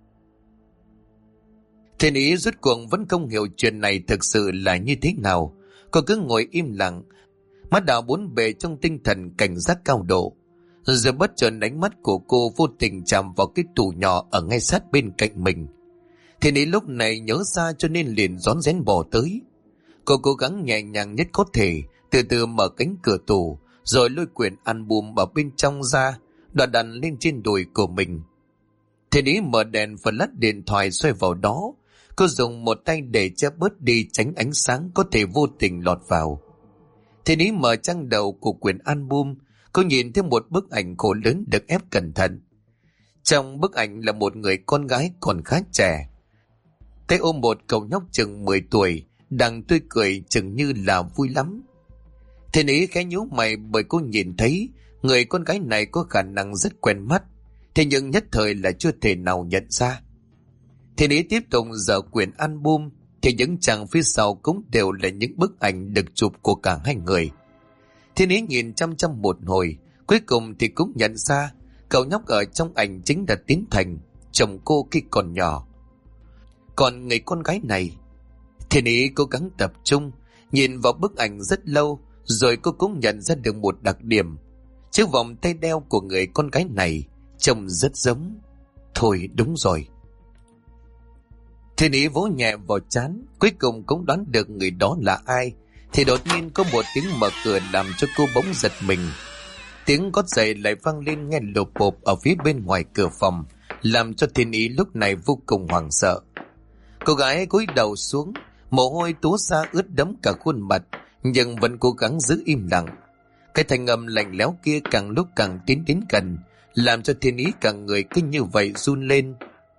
A: Thiên Ý rốt cuộc vẫn không hiểu chuyện này thực sự là như thế nào. Cô cứ ngồi im lặng, mắt đảo bốn bề trong tinh thần cảnh giác cao độ. Rồi bất chợt ánh mắt của cô vô tình chạm vào cái tủ nhỏ ở ngay sát bên cạnh mình. Thiên ý lúc này nhớ ra cho nên liền rón rén bỏ tới. Cô cố gắng nhẹ nhàng nhất có thể, từ từ mở cánh cửa tủ, rồi lôi quyển album ở bên trong ra, đặt đặt lên trên đùi của mình. Thiên ý mở đèn và lắt điện thoại xoay vào đó. Cô dùng một tay để che bớt đi tránh ánh sáng có thể vô tình lọt vào. Thiên ý mở trang đầu của quyển album, cô nhìn thấy một bức ảnh khổ lớn được ép cẩn thận. Trong bức ảnh là một người con gái còn khá trẻ, tay ôm một cậu nhóc chừng 10 tuổi, đang tươi cười chừng như là vui lắm. Thiên ý khẽ nhíu mày bởi cô nhìn thấy người con gái này có khả năng rất quen mắt, thế nhưng nhất thời là chưa thể nào nhận ra. Thiên ý tiếp tục dở quyển album, thì những trang phía sau cũng đều là những bức ảnh được chụp của cả hai người. Thiên ý nhìn chăm chăm một hồi, cuối cùng thì cũng nhận ra cậu nhóc ở trong ảnh chính là Tiến Thành, chồng cô khi còn nhỏ. Còn người con gái này, Thiên ý cố gắng tập trung, nhìn vào bức ảnh rất lâu, rồi cô cũng nhận ra được một đặc điểm. Chiếc vòng tay đeo của người con gái này trông rất giống. Thôi đúng rồi. Thiên ý vỗ nhẹ vào trán, cuối cùng cũng đoán được người đó là ai. Thì đột nhiên có một tiếng mở cửa làm cho cô bỗng giật mình. Tiếng gót giày lại vang lên nghe lộp bộp ở phía bên ngoài cửa phòng, làm cho Thiên ý lúc này vô cùng hoảng sợ. Cô gái cúi đầu xuống, mồ hôi túa ra ướt đẫm cả khuôn mặt, nhưng vẫn cố gắng giữ im lặng. Cái thanh âm lạnh lẽo kia càng lúc càng tiến đến gần, làm cho Thiên ý cả người cứ như vậy run lên.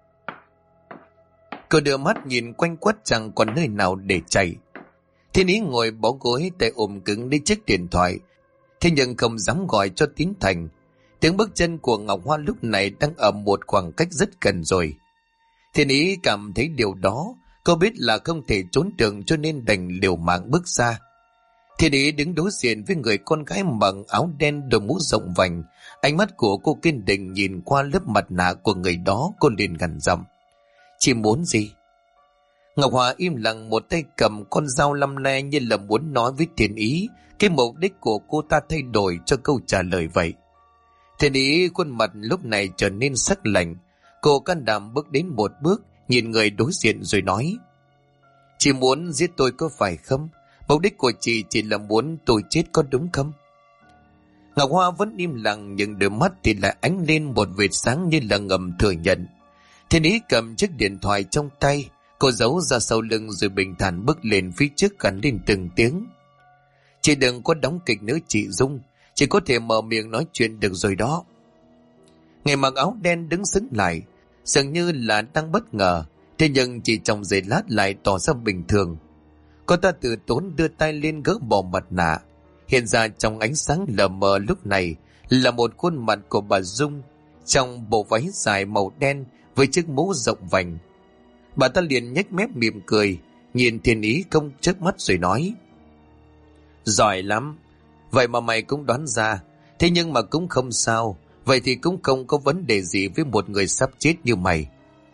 A: Cô đưa mắt nhìn quanh quất chẳng còn nơi nào để chạy. Thiên ý ngồi bó gối, tay ôm cứng lấy chiếc điện thoại, thế nhưng không dám gọi cho Tiến Thành. Tiếng bước chân của Ngọc Hoa lúc này đang ở một khoảng cách rất gần rồi. Thiên ý cảm thấy điều đó, cô biết là không thể trốn được cho nên đành liều mạng bước ra. Thiên ý đứng đối diện với người con gái mặc áo đen đội mũ rộng vành, ánh mắt của cô kiên định nhìn qua lớp mặt nạ của người đó. Cô liền gằn giọng: "Chị muốn gì?" Ngọc Hòa im lặng, một tay cầm con dao lăm le như là muốn nói với Thiên ý cái mục đích của cô ta thay đổi cho câu trả lời vậy. Thiên ý khuôn mặt lúc này trở nên sắc lạnh, cô can đảm bước đến một bước, nhìn người đối diện rồi nói: "Chị muốn giết tôi có phải không? Mục đích của chị chỉ là muốn tôi chết có đúng không?" Ngọc Hoa vẫn im lặng, nhưng đôi mắt thì lại ánh lên một vệt sáng như là ngầm thừa nhận. Thiên ý cầm chiếc điện thoại trong tay, cô giấu ra sau lưng rồi bình thản bước lên phía trước, gằn lên từng tiếng: "Chị đừng có đóng kịch nữa chị Dung, chị có thể mở miệng nói chuyện được rồi đó." Người mặc áo đen đứng sững lại, dường như là đang bất ngờ, thế nhưng chỉ trong giây lát lại tỏ ra bình thường. Cô ta từ tốn đưa tay lên gỡ bỏ mặt nạ, hiện ra trong ánh sáng lờ mờ lúc này là một khuôn mặt của bà Dung trong bộ váy dài màu đen với chiếc mũ rộng vành. Bà ta liền nhếch mép mỉm cười, nhìn Thiên ý không chớp mắt rồi nói: "Giỏi lắm, vậy mà mày cũng đoán ra, thế nhưng mà cũng không sao, vậy thì cũng không có vấn đề gì với một người sắp chết như mày.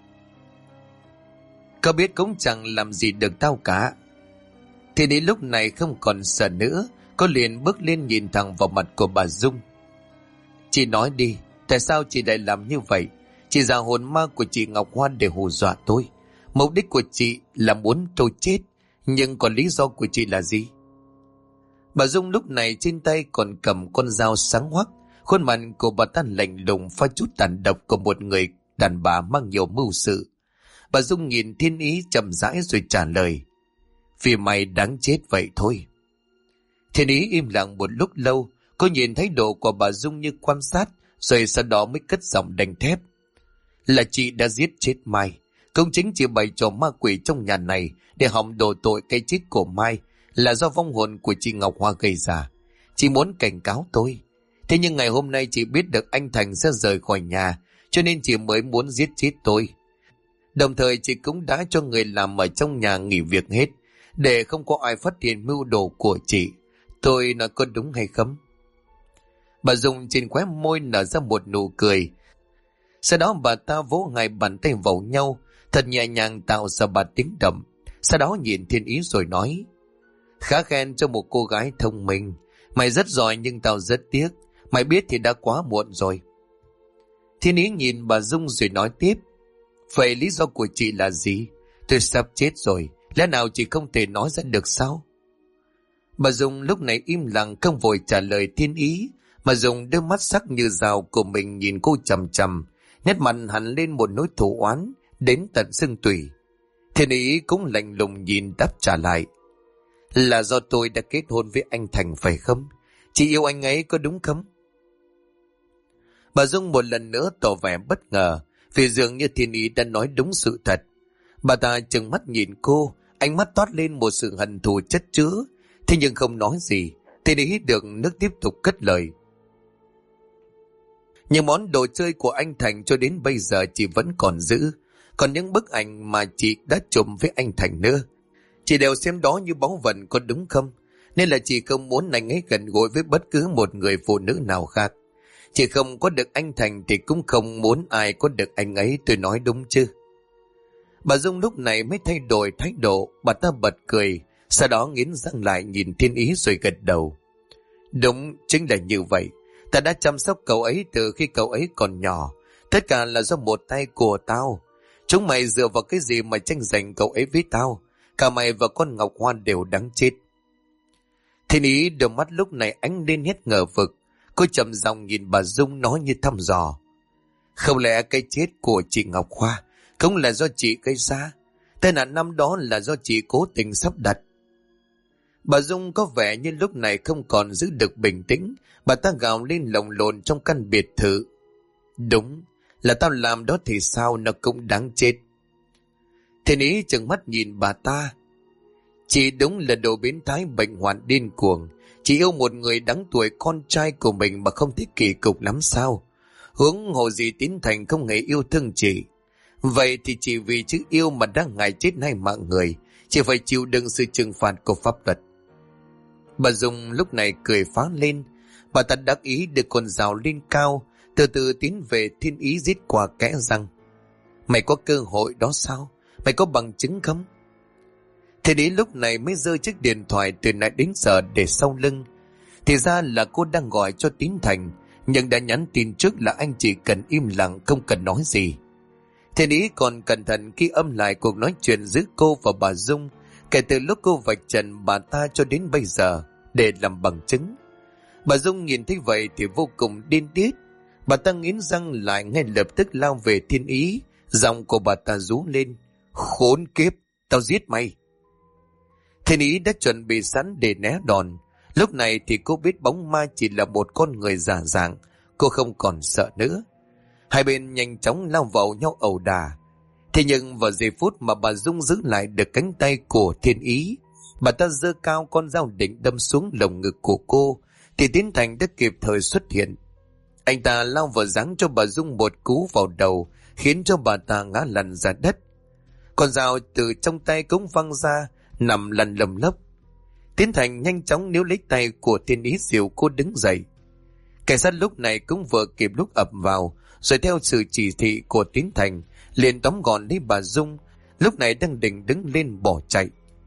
A: Có biết cũng chẳng làm gì được tao cả." Thiên ý lúc này không còn sợ nữa, cô liền bước lên nhìn thẳng vào mặt của bà Dung: "Chị nói đi, tại sao chị lại làm như vậy? Chị giả hồn ma của chị Ngọc Hoa để hù dọa tôi. Mục đích của chị là muốn tôi chết, nhưng còn lý do của chị là gì?" Bà Dung lúc này trên tay còn cầm con dao sáng hoắc, khuôn mặt của bà ta lạnh lùng pha chút tàn độc của một người đàn bà mang nhiều mưu sự. Bà Dung nhìn Thiên ý chậm rãi rồi trả lời: "Vì mày đáng chết vậy thôi." Thiên ý im lặng một lúc lâu, cô nhìn thái độ của bà Dung như quan sát, rồi sau đó mới cất giọng đanh thép: "Là chị đã giết chết Mai. Công chính chị bày trò ma quỷ trong nhà này để hòng đổ tội cái chết của Mai là do vong hồn của chị Ngọc Hoa gây ra. Chị muốn cảnh cáo tôi. Thế nhưng ngày hôm nay chị biết được anh Thành sẽ rời khỏi nhà, cho nên chị mới muốn giết chết tôi. Đồng thời chị cũng đã cho người làm ở trong nhà nghỉ việc hết, để không có ai phát hiện mưu đồ của chị. Tôi nói có đúng hay không?" Bà Dung trên khóe môi nở ra một nụ cười. Sau đó bà ta vỗ hai bàn tay vào nhau, thật nhẹ nhàng tạo ra ba tiếng động. Sau đó nhìn Thiên ý rồi nói: "Khá khen cho một cô gái thông minh. Mày rất giỏi nhưng tao rất tiếc. Mày biết thì đã quá muộn rồi." Thiên ý nhìn bà Dung rồi nói tiếp: Vậy lý do của chị là gì? Tôi sắp chết rồi, lẽ nào chị không thể nói ra được sao? Bà Dung lúc này im lặng không vội trả lời Thiên Ý, mà dùng đôi mắt sắc như dao của mình nhìn cô chằm chằm, nét mặt hằn lên một nỗi thù oán đến tận xương tủy. Thiên Ý cũng lạnh lùng nhìn đáp trả lại: là do tôi đã kết hôn với anh Thành phải không? Chị yêu anh ấy có đúng không? Bà Dung một lần nữa tỏ vẻ bất ngờ, vì dường như Thiên Ý đã nói đúng sự thật. Bà ta trừng mắt nhìn cô, ánh mắt toát lên một sự hận thù chất chứa, thế nhưng không nói gì. Thiên Ý được nước tiếp tục cất lời: những món đồ chơi của anh Thành cho đến bây giờ chị vẫn còn giữ, còn những bức ảnh mà chị đã chụp với anh Thành nữa, chị đều xem đó như báu vật có đúng không? Nên là chị không muốn anh ấy gần gũi với bất cứ một người phụ nữ nào khác. Chị không có được anh Thành thì cũng không muốn ai có được anh ấy, tôi nói đúng chứ? Bà Dung lúc này mới thay đổi thái độ, bà ta bật cười, sau đó nghiến răng lại nhìn Thiên Ý rồi gật đầu: đúng, chính là như vậy. Ta đã chăm sóc cậu ấy từ khi cậu ấy còn nhỏ, tất cả là do một tay của tao. Chúng mày dựa vào cái gì mà tranh giành cậu ấy với tao? Cả mày và con Ngọc Hoa đều đáng chết. Thiên Ý đôi mắt lúc này ánh lên hết ngờ vực. Cô trầm giọng nhìn bà Dung nói như thăm dò: không lẽ cái chết của chị Ngọc Hoa không là do chị gây ra? Tai nạn năm đó là do chị cố tình sắp đặt. Bà Dung có vẻ như lúc này không còn giữ được bình tĩnh, bà ta gào lên lồng lộn trong căn biệt thự: đúng, là tao làm đó thì sao, nó cũng đáng chết. Thiên Ý trừng mắt nhìn bà ta: chị đúng là đồ biến thái bệnh hoạn điên cuồng. Chị yêu một người đáng tuổi con trai của mình mà không thích kỳ cục lắm sao? Huống hồ gì Tín Thành không hề yêu thương chị. Vậy thì chỉ vì chữ yêu mà đã ngại chết hai mạng người, chị phải chịu đựng sự trừng phạt của pháp luật. Bà Dung lúc này cười phá lên, bà ta đắc ý đưa con dao lên cao, từ từ tiến về Thiên Ý rít qua kẽ răng: mày có cơ hội đó sao? Mày có bằng chứng không? Thiên Ý lúc này mới giơ chiếc điện thoại từ nãy đến giờ để sau lưng. Thì ra là cô đang gọi cho Tín Thành, nhưng đã nhắn tin trước là anh chỉ cần im lặng, không cần nói gì. Thiên Ý còn cẩn thận ghi âm lại cuộc nói chuyện giữa cô và bà Dung kể từ lúc cô vạch trần bà ta cho đến bây giờ, để làm bằng chứng. Bà Dung nhìn thấy vậy thì vô cùng điên tiết. Bà ta nghiến răng lại ngay lập tức lao về Thiên Ý, giọng của bà ta rú lên: khốn kiếp, tao giết mày. Thiên Ý đã chuẩn bị sẵn để né đòn. Lúc này thì cô biết bóng ma chỉ là một con người giả dạng, cô không còn sợ nữa. Hai bên nhanh chóng lao vào nhau ẩu đả. Thế nhưng vào giây phút mà bà Dung giữ lại được cánh tay của Thiên Ý, bà ta giơ cao con dao định đâm xuống lồng ngực của cô, thì Tiến Thành đã kịp thời xuất hiện. Anh ta lao vào giáng cho bà Dung một cú vào đầu, khiến cho bà ta ngã lăn ra đất. Con dao từ trong tay cũng văng ra, nằm lăn lầm lấp. Tiến Thành nhanh chóng níu lấy tay của Thiên Ý dìu cô đứng dậy. Cảnh sát lúc này cũng vừa kịp lúc ập vào, rồi theo sự chỉ thị của Tiến Thành liền tóm gọn lấy bà Dung, lúc này đang định đứng lên bỏ chạy.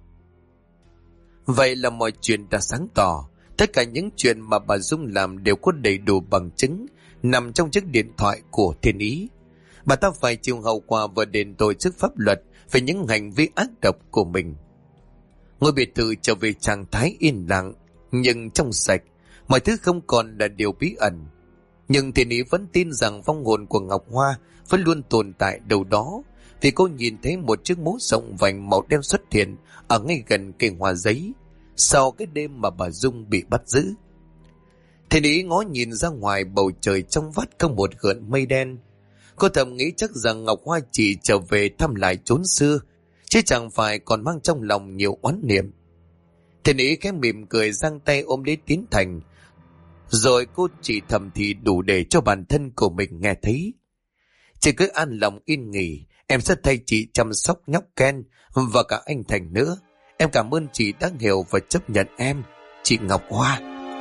A: Vậy là mọi chuyện đã sáng tỏ. Tất cả những chuyện mà bà Dung làm đều có đầy đủ bằng chứng nằm trong chiếc điện thoại của Thiên Ý. Bà ta phải chịu hậu quả và đền tội trước pháp luật về những hành vi ác độc của mình. Ngôi biệt thự trở về trạng thái yên lặng nhưng trong sạch, mọi thứ không còn là điều bí ẩn. Nhưng Thiên Ý vẫn tin rằng vong hồn của Ngọc Hoa vẫn luôn tồn tại đâu đó, vì cô nhìn thấy một chiếc mũ rộng vành màu đen xuất hiện ở ngay gần cây hoa giấy sau cái đêm mà bà Dung bị bắt giữ. Thiên Ý ngó nhìn ra ngoài bầu trời trong vắt không một gợn mây đen. Cô thầm nghĩ chắc rằng Ngọc Hoa chỉ trở về thăm lại chốn xưa, chứ chẳng phải còn mang trong lòng nhiều oán niệm. Thiên Ý khẽ mỉm cười giang tay ôm lấy Tiến Thành, rồi cô chỉ thầm thì đủ để cho bản thân của mình nghe thấy: chị cứ an lòng yên nghỉ, em sẽ thay chị chăm sóc nhóc Ken và cả anh Thành nữa. Em cảm ơn chị đã hiểu và chấp nhận em, chị Ngọc Hoa.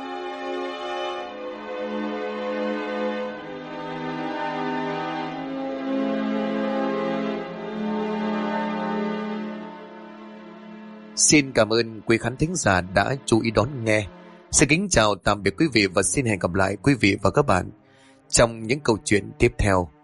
A: Xin cảm ơn quý khán thính giả đã chú ý đón nghe. Xin kính chào tạm biệt quý vị và xin hẹn gặp lại quý vị và các bạn trong những câu chuyện tiếp theo.